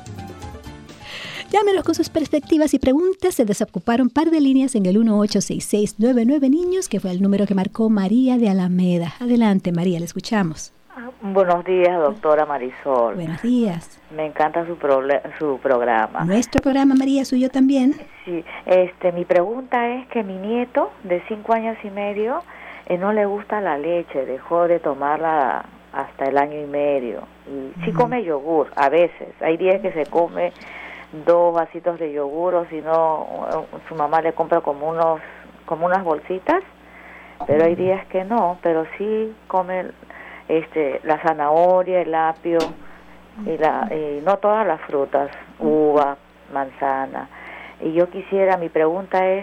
Llámenos con sus perspectivas y preguntas. Se desocuparon un par de líneas en el 1-866-99-Niños, que fue el número que marcó María de Alameda. Adelante, María, le escuchamos. Buenos días, doctora Marisol. Buenos días. Me encanta su programa. Nuestro programa, María, suyo también. Sí, mi pregunta es que mi nieto, de 5 años y medio, no le gusta la leche, dejó de tomarla hasta el año y medio. Y sí come yogur, a veces. Hay días que se come 2 vasitos de yogur, o si no, su mamá le compra como unas bolsitas, pero hay días que no, pero sí come la zanahoria, el apio y no todas las frutas, uva, manzana. Y yo quisiera, mi pregunta es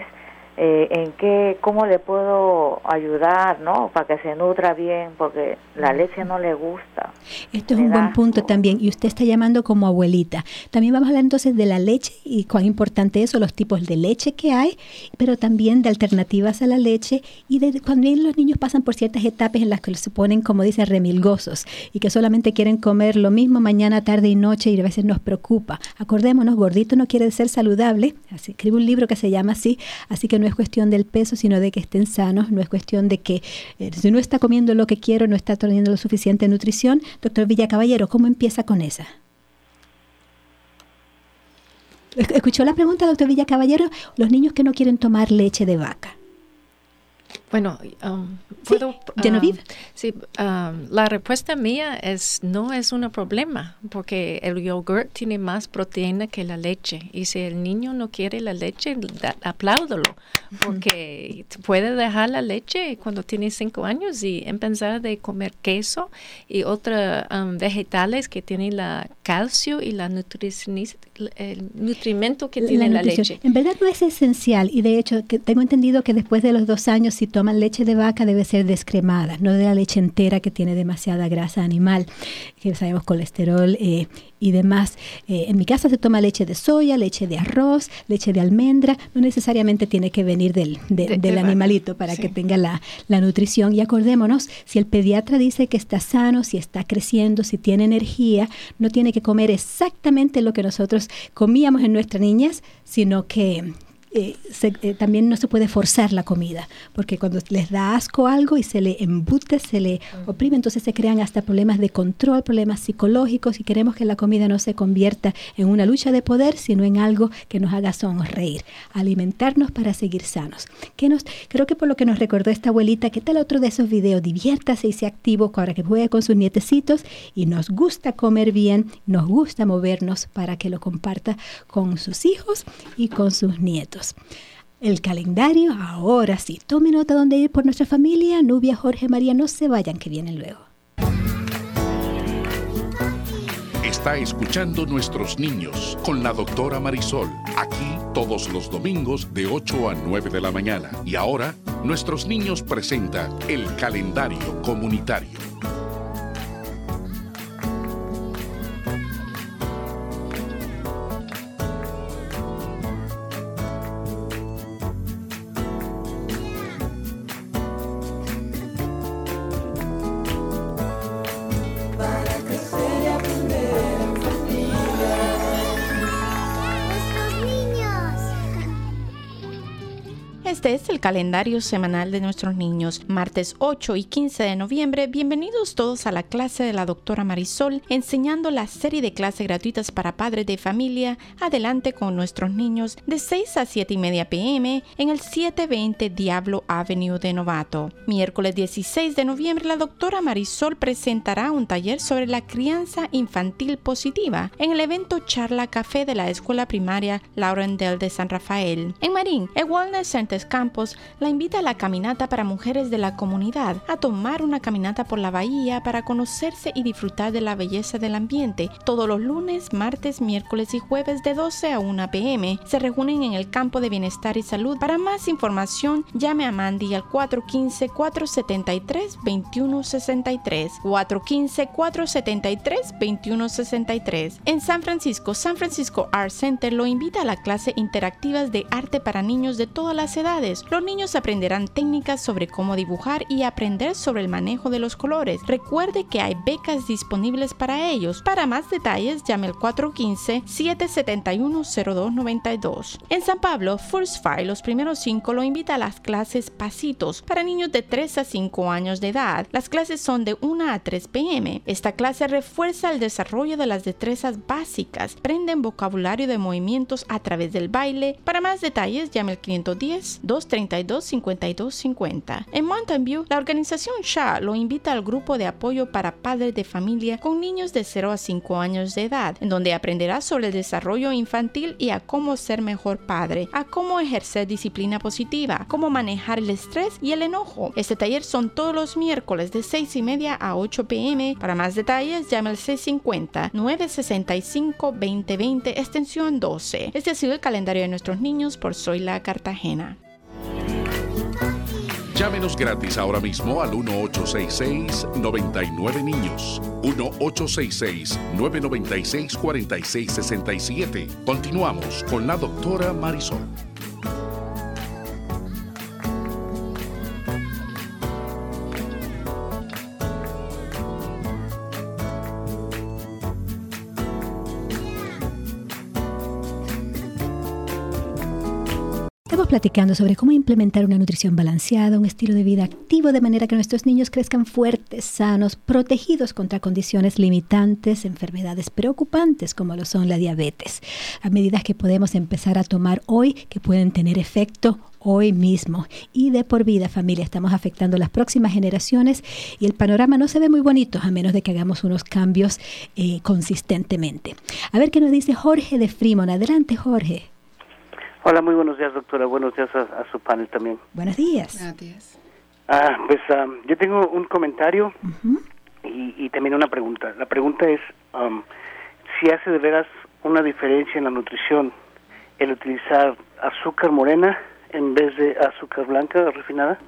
cómo le puedo ayudar, ¿no? Para que se nutra bien, porque la leche no le gusta. Esto es un buen punto también, y usted está llamando como abuelita. También vamos a hablar entonces de la leche y cuán importante es, o los tipos de leche que hay, pero también de alternativas a la leche y de cuando los niños pasan por ciertas etapas en las que se ponen, como dice, remilgosos y que solamente quieren comer lo mismo mañana, tarde y noche, y a veces nos preocupa. Acordémonos, gordito no quiere ser saludable. Así, escribe un libro que se llama así que no es cuestión del peso, sino de que estén sanos, no es cuestión de que si no está comiendo lo que quiero, no está teniendo lo suficiente nutrición. Doctor Villacaballero, ¿cómo empieza con esa? ¿Escuchó la pregunta, doctor Villacaballero? Los niños que no quieren tomar leche de vaca. Bueno, ¿puedo? ¿Genevieve? Sí, la respuesta mía no es un problema, porque el yogur tiene más proteína que la leche. Y si el niño no quiere la leche, apláudalo, porque puede dejar la leche cuando tiene 5 años y empezar de comer queso y otros vegetales que tienen la calcio y la el nutrimento que tiene la leche. En verdad no es esencial, y de hecho que tengo entendido que después de los 2 años, si toman leche de vaca, debe ser descremada, no de la leche entera que tiene demasiada grasa animal, que sabemos colesterol y demás. En mi casa se toma leche de soya, leche de arroz, leche de almendra, no necesariamente tiene que venir del animalito para que tenga la nutrición. Y acordémonos, si el pediatra dice que está sano, si está creciendo, si tiene energía, no tiene que comer exactamente lo que nosotros comíamos en nuestra niñez, sino que también no se puede forzar la comida, porque cuando les da asco algo y se le embute, se le oprime, entonces se crean hasta problemas de control, problemas psicológicos, y queremos que la comida no se convierta en una lucha de poder, sino en algo que nos haga sonreír, alimentarnos para seguir sanos. Creo que por lo que nos recordó esta abuelita, ¿qué tal otro de esos videos? Diviértase y sea activo para que juegue con sus nietecitos, y nos gusta comer bien, nos gusta movernos para que lo comparta con sus hijos y con sus nietos. El calendario, ahora sí. Tome nota dónde ir por nuestra familia. Nubia, Jorge, María, no se vayan, que vienen luego. Está escuchando Nuestros Niños con la doctora Marisol, aquí todos los domingos de 8 a 9 de la mañana. Y ahora, Nuestros Niños presenta el calendario comunitario. Este es el calendario semanal de nuestros niños. Martes 8 y 15 de noviembre, bienvenidos todos a la clase de la doctora Marisol, enseñando la serie de clases gratuitas para padres de familia. Adelante con nuestros niños de 6 a 7:30 p.m. en el 720 Diablo Avenue de Novato. Miércoles 16 de noviembre, la doctora Marisol presentará un taller sobre la crianza infantil positiva en el evento Charla Café de la Escuela Primaria Laurendale de San Rafael. En Marín, el Wellness Center Campos la invita a la caminata para mujeres de la comunidad, a tomar una caminata por la bahía para conocerse y disfrutar de la belleza del ambiente. Todos los lunes, martes, miércoles y jueves de 12 a 1 p.m. se reúnen en el campo de bienestar y salud. Para más información, llame a Mandy al 415-473-2163. 415-473-2163. En San Francisco Art Center lo invita a la clase interactivas de arte para niños de todas las edades. Los niños aprenderán técnicas sobre cómo dibujar y aprender sobre el manejo de los colores. Recuerde que hay becas disponibles para ellos. Para más detalles, llame al 415-771-0292. En San Pablo, First Five, los primeros 5, lo invita a las clases Pasitos para niños de 3 a 5 años de edad. Las clases son de 1 a 3 p.m. Esta clase refuerza el desarrollo de las destrezas básicas. Aprenden vocabulario de movimientos a través del baile. Para más detalles, llame al 510-232-5250. En Mountain View, la organización SHA lo invita al grupo de apoyo para padres de familia con niños de 0 a 5 años de edad, en donde aprenderás sobre el desarrollo infantil y a cómo ser mejor padre, a cómo ejercer disciplina positiva, cómo manejar el estrés y el enojo. Este taller son todos los miércoles de 6:30 a 8 p.m. Para más detalles, llame al 650-965-2020, extensión 12. Este ha sido el calendario de nuestros niños por Zoila Cartagena. Llámenos gratis ahora mismo al 1-866-99-NIños. 1-866-996-4667. Continuamos con la doctora Marisol. Estamos platicando sobre cómo implementar una nutrición balanceada, un estilo de vida activo de manera que nuestros niños crezcan fuertes, sanos, protegidos contra condiciones limitantes, enfermedades preocupantes como lo son la diabetes. A medidas que podemos empezar a tomar hoy que pueden tener efecto hoy mismo y de por vida, familia. Estamos afectando las próximas generaciones y el panorama no se ve muy bonito a menos de que hagamos unos cambios consistentemente. A ver qué nos dice Jorge de Fremont. Adelante, Jorge. Hola, muy buenos días, doctora. Buenos días a su panel también. Buenos días. Buenos días. Yo tengo un comentario y también una pregunta. La pregunta es si hace de veras una diferencia en la nutrición el utilizar azúcar morena en vez de azúcar blanca refinada.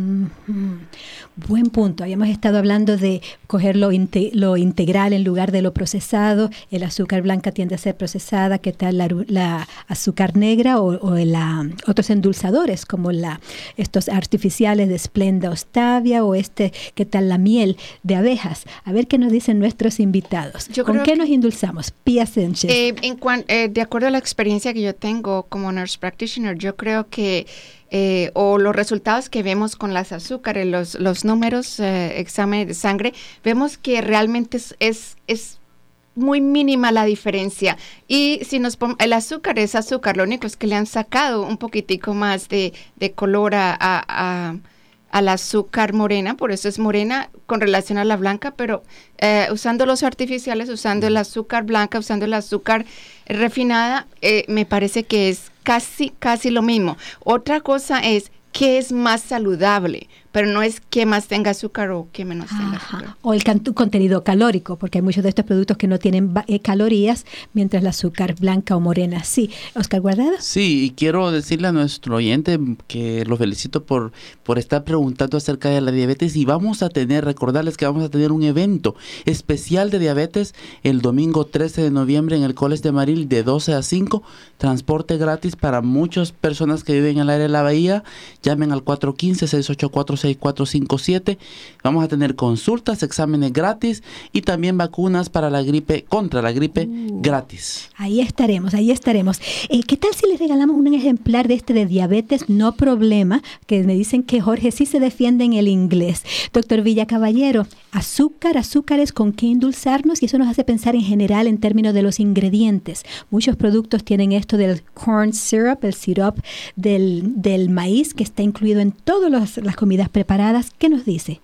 Buen punto. Habíamos estado hablando de coger lo integral en lugar de lo procesado. El azúcar blanca tiende a ser procesada. ¿Qué tal la azúcar negra o otros endulzadores como estos artificiales de Splenda o Stevia o qué tal la miel de abejas? A ver qué nos dicen nuestros invitados. ¿Con qué nos endulzamos? Pía Sánchez. De acuerdo a la experiencia que yo tengo como nurse practitioner, yo creo que o los resultados que vemos con las azúcares, los números, examen de sangre, vemos que realmente es muy mínima la diferencia. Y si el azúcar es azúcar, lo único es que le han sacado un poquitico más de color al azúcar morena, por eso es morena con relación a la blanca, pero usando los artificiales, usando el azúcar blanca, usando el azúcar refinada, me parece que es casi lo mismo. Otra cosa es qué es más saludable, pero no es qué más tenga azúcar o qué menos tenga azúcar. O el contenido calórico, porque hay muchos de estos productos que no tienen calorías, mientras la azúcar blanca o morena sí. Oscar Guardado. Sí, y quiero decirle a nuestro oyente que lo felicito por estar preguntando acerca de la diabetes, y recordarles que vamos a tener un evento especial de diabetes el domingo 13 de noviembre en el College de Maril de 12 a 5, transporte gratis para muchas personas que viven en el área de la Bahía. Llamen al 415-684-6457. Vamos a tener consultas, exámenes gratis y también vacunas para contra la gripe gratis. Ahí estaremos. ¿Qué tal si les regalamos un ejemplar de diabetes no problema? Que me dicen que Jorge sí se defiende en el inglés. Doctor Villacaballero, azúcares con qué endulzarnos, y eso nos hace pensar en general en términos de los ingredientes. Muchos productos tienen esto del corn syrup, el sirope del maíz, que está incluido en todas las comidas preparadas. ¿Qué nos dice?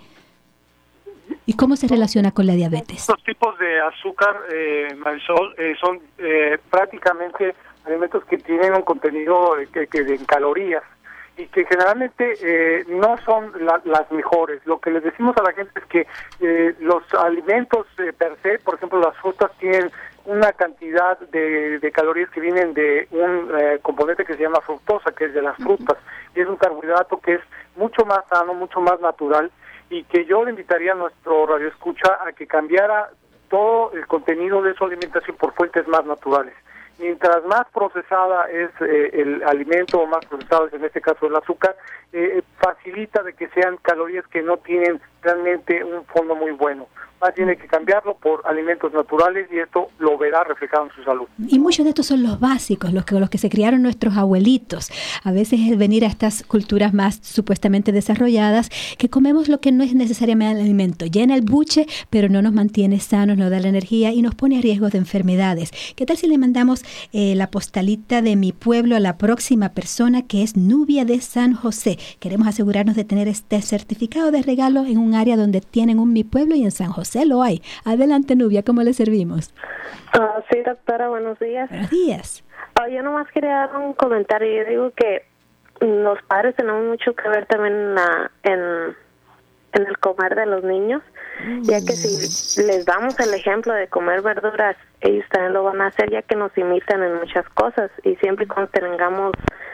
¿Y cómo se relaciona con la diabetes? Estos tipos de azúcar, Marisol, son prácticamente alimentos que tienen un contenido en calorías y que generalmente no son las mejores. Lo que les decimos a la gente es que los alimentos per se, por ejemplo las frutas, tienen una cantidad de calorías que vienen de un componente que se llama fructosa, que es de las frutas, y es un carbohidrato que es mucho más sano, mucho más natural, y que yo le invitaría a nuestro radioescucha a que cambiara todo el contenido de su alimentación por fuentes más naturales. Mientras más procesada es el alimento, o más procesado es en este caso el azúcar, facilita de que sean calorías que no tienen realmente un fondo muy bueno. Más tiene que cambiarlo por alimentos naturales y esto lo verá reflejado en su salud. Y muchos de estos son los básicos, los que se criaron nuestros abuelitos. A veces es venir a estas culturas más supuestamente desarrolladas, que comemos lo que no es necesariamente alimento. Llena el buche, pero no nos mantiene sanos, no da la energía y nos pone a riesgo de enfermedades. ¿Qué tal si le mandamos la postalita de mi pueblo a la próxima persona, que es Nubia de San José? Queremos asegurarnos de tener este certificado de regalo en un área donde tienen un Mi Pueblo, y en San José lo hay. Adelante, Nubia, ¿cómo le servimos? Sí, doctora, buenos días. Buenos días. Yo nomás quería dar un comentario. Yo digo que los padres tenemos mucho que ver también en el comer de los niños, ya que si les damos el ejemplo de comer verduras, ellos también lo van a hacer, ya que nos imitan en muchas cosas, y siempre cuando tengamos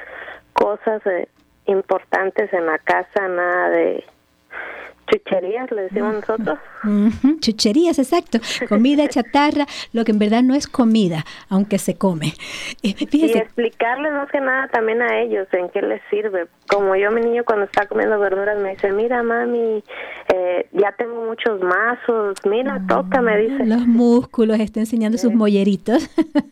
cosas importantes en la casa, nada de chucherías, le decimos nosotros. Chucherías, exacto. Comida chatarra, lo que en verdad no es comida, aunque se come. Fíjese. Y explicarles más que nada también a ellos en qué les sirve. Como yo, mi niño, cuando está comiendo verduras, me dice, mira, mami, ya tengo muchos mazos, mira, toca, me dice. Los músculos, está enseñando sus molleritos.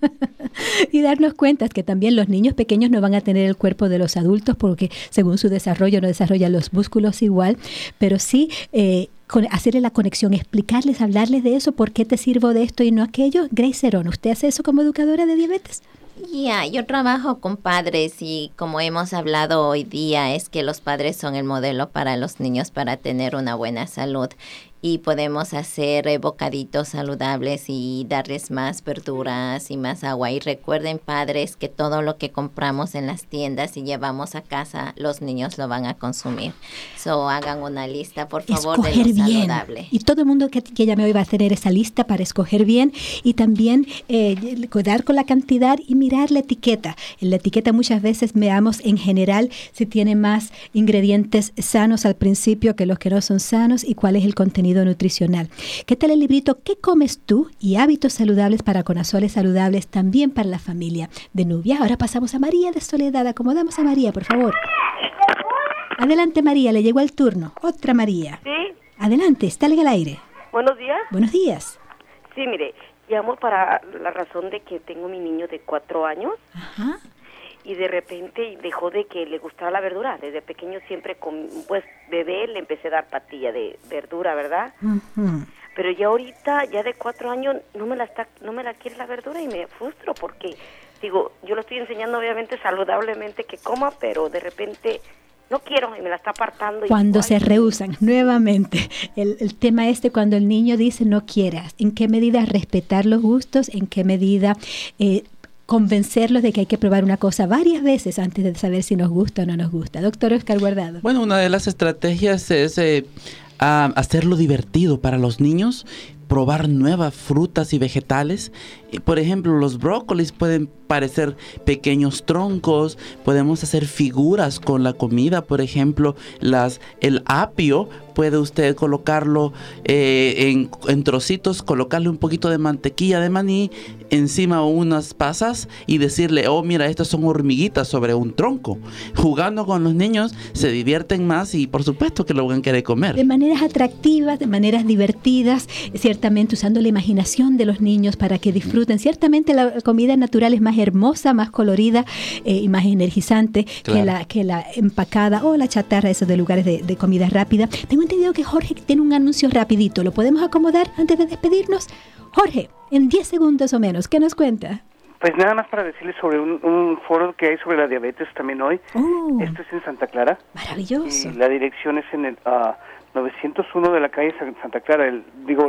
Y darnos cuenta que también los niños pequeños no van a tener el cuerpo de los adultos porque según su desarrollo no desarrollan los músculos igual, pero sí hacerle la conexión, explicarles, hablarles de eso, por qué te sirvo de esto y no aquello. Grace Cerón, ¿usted hace eso como educadora de diabetes? Yo trabajo con padres y como hemos hablado hoy día es que los padres son el modelo para los niños para tener una buena salud y podemos hacer bocaditos saludables y darles más verduras y más agua. Y recuerden, padres, que todo lo que compramos en las tiendas y llevamos a casa, los niños lo van a consumir. Hagan una lista, por favor, escoger de lo bien. Saludable. Y todo el mundo que llame hoy va a tener esa lista para escoger bien y también cuidar con la cantidad y mirar la etiqueta. En la etiqueta muchas veces veamos en general si tiene más ingredientes sanos al principio que los que no son sanos y cuál es el contenido nutricional. ¿Qué tal el librito ¿Qué comes tú? Y hábitos saludables para corazones saludables también para la familia de Nubia? Ahora pasamos a María de Soledad. Acomodamos a María, por favor. Adelante, María, le llegó el turno. Otra María. Sí. Adelante, está al aire. Buenos días. Buenos días. Sí, mire, llamo para la razón de que tengo mi niño de 4 años. Ajá. Y de repente dejó de que le gustara la verdura. Desde pequeño siempre, pues bebé, le empecé a dar patilla de verdura, ¿verdad? Uh-huh. Pero ya ahorita, ya de 4 años, no me la quiere la verdura y me frustro porque, digo, yo lo estoy enseñando obviamente saludablemente que coma, pero de repente no quiero y me la está apartando. Cuando se rehúsan, nuevamente, el tema cuando el niño dice no quieras, ¿en qué medida respetar los gustos? ¿En qué medida convencerlos de que hay que probar una cosa varias veces antes de saber si nos gusta o no nos gusta? Doctor Oscar Guardado. Bueno, una de las estrategias es hacerlo divertido para los niños, probar nuevas frutas y vegetales. Por ejemplo, los brócolis pueden parecer pequeños troncos, podemos hacer figuras con la comida, por ejemplo, el apio, puede usted colocarlo en trocitos, colocarle un poquito de mantequilla de maní, encima unas pasas y decirle, oh mira, estas son hormiguitas sobre un tronco. Jugando con los niños se divierten más y por supuesto que lo van a querer comer. De maneras atractivas, de maneras divertidas, ciertamente usando la imaginación de los niños para que disfruten. Ciertamente la comida natural es más hermosa, más colorida y más energizante, claro, que la empacada o la chatarra, esos de lugares de comida rápida. Tengo entendido que Jorge tiene un anuncio rapidito. ¿Lo podemos acomodar antes de despedirnos? Jorge, en 10 segundos o menos, ¿qué nos cuenta? Pues nada más para decirles sobre un foro que hay sobre la diabetes también hoy. Esto es en Santa Clara. Maravilloso. Y la dirección es en el 901 de la calle Santa Clara. Es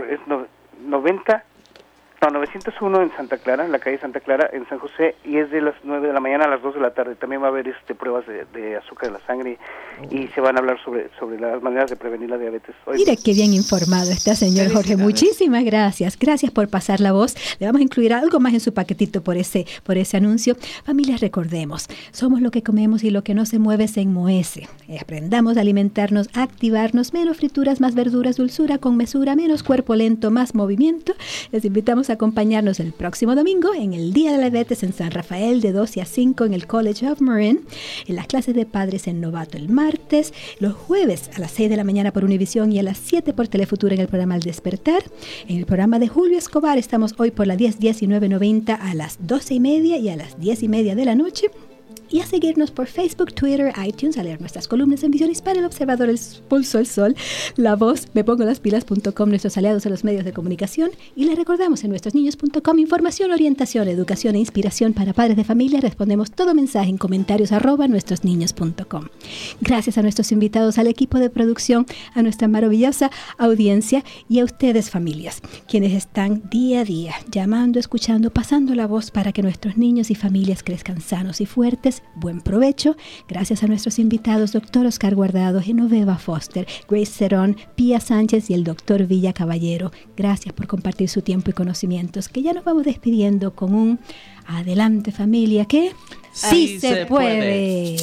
901 en Santa Clara, en la calle Santa Clara, en San José, y es de las 9 de la mañana a las 2 de la tarde. También va a haber pruebas de azúcar de la sangre y se van a hablar sobre las maneras de prevenir la diabetes. Mire qué bien informado está, señor Jorge. Muchísimas gracias. Gracias por pasar la voz. Le vamos a incluir algo más en su paquetito por ese anuncio. Familias, recordemos, somos lo que comemos y lo que no se mueve se enmohece. Aprendamos a alimentarnos, a activarnos, menos frituras, más verduras, dulzura con mesura, menos cuerpo lento, más movimiento. Les invitamos a acompañarnos el próximo domingo en el Día de la Diabetes en San Rafael de 12 a 5 en el College of Marin, en las clases de padres en Novato el martes, los jueves a las 6 de la mañana por Univisión y a las 7 por Telefuturo en el programa Al Despertar. En el programa de Julio Escobar estamos hoy por la 10:10 y 9:90 a las 12:30 y a las 10:30 de la noche. Y a seguirnos por Facebook, Twitter, iTunes, a leer nuestras columnas en Visión Hispana, El Observador, El Pulso, El Sol, La Voz, mepongoLasPilas.com, nuestros aliados en los medios de comunicación. Y les recordamos en nuestrosniños.com información, orientación, educación e inspiración para padres de familia. Respondemos todo mensaje en comentarios @nuestrosniños.com. Gracias a nuestros invitados, al equipo de producción, a nuestra maravillosa audiencia y a ustedes, familias, quienes están día a día llamando, escuchando, pasando la voz para que nuestros niños y familias crezcan sanos y fuertes. Buen provecho. Gracias a nuestros invitados, doctor Oscar Guardado, Genoveva Foster, Grace Cerón, Pía Sánchez y el doctor Villa Caballero. Gracias por compartir su tiempo y conocimientos, que ya nos vamos despidiendo con un adelante, familia, que sí se puede.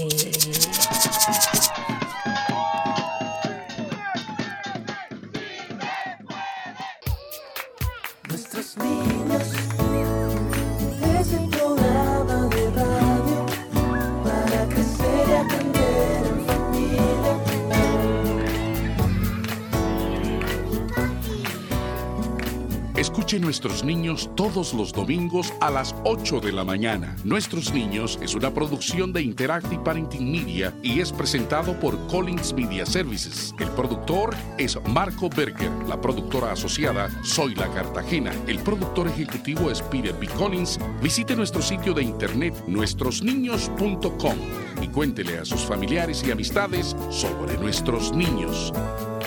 Nuestros niños es el programa de radio para crecer y aprender en familia. Escuche Nuestros Niños todos los domingos a las 8 de la mañana. Nuestros Niños es una producción de Interactive Parenting Media y es presentado por Collins Media Services. El productor es Marco Berger. La productora asociada Zoila Cartagena. El productor ejecutivo es Peter B. Collins. Visite nuestro sitio de internet nuestrosniños.com y cuéntele a sus familiares y amistades sobre nuestros niños.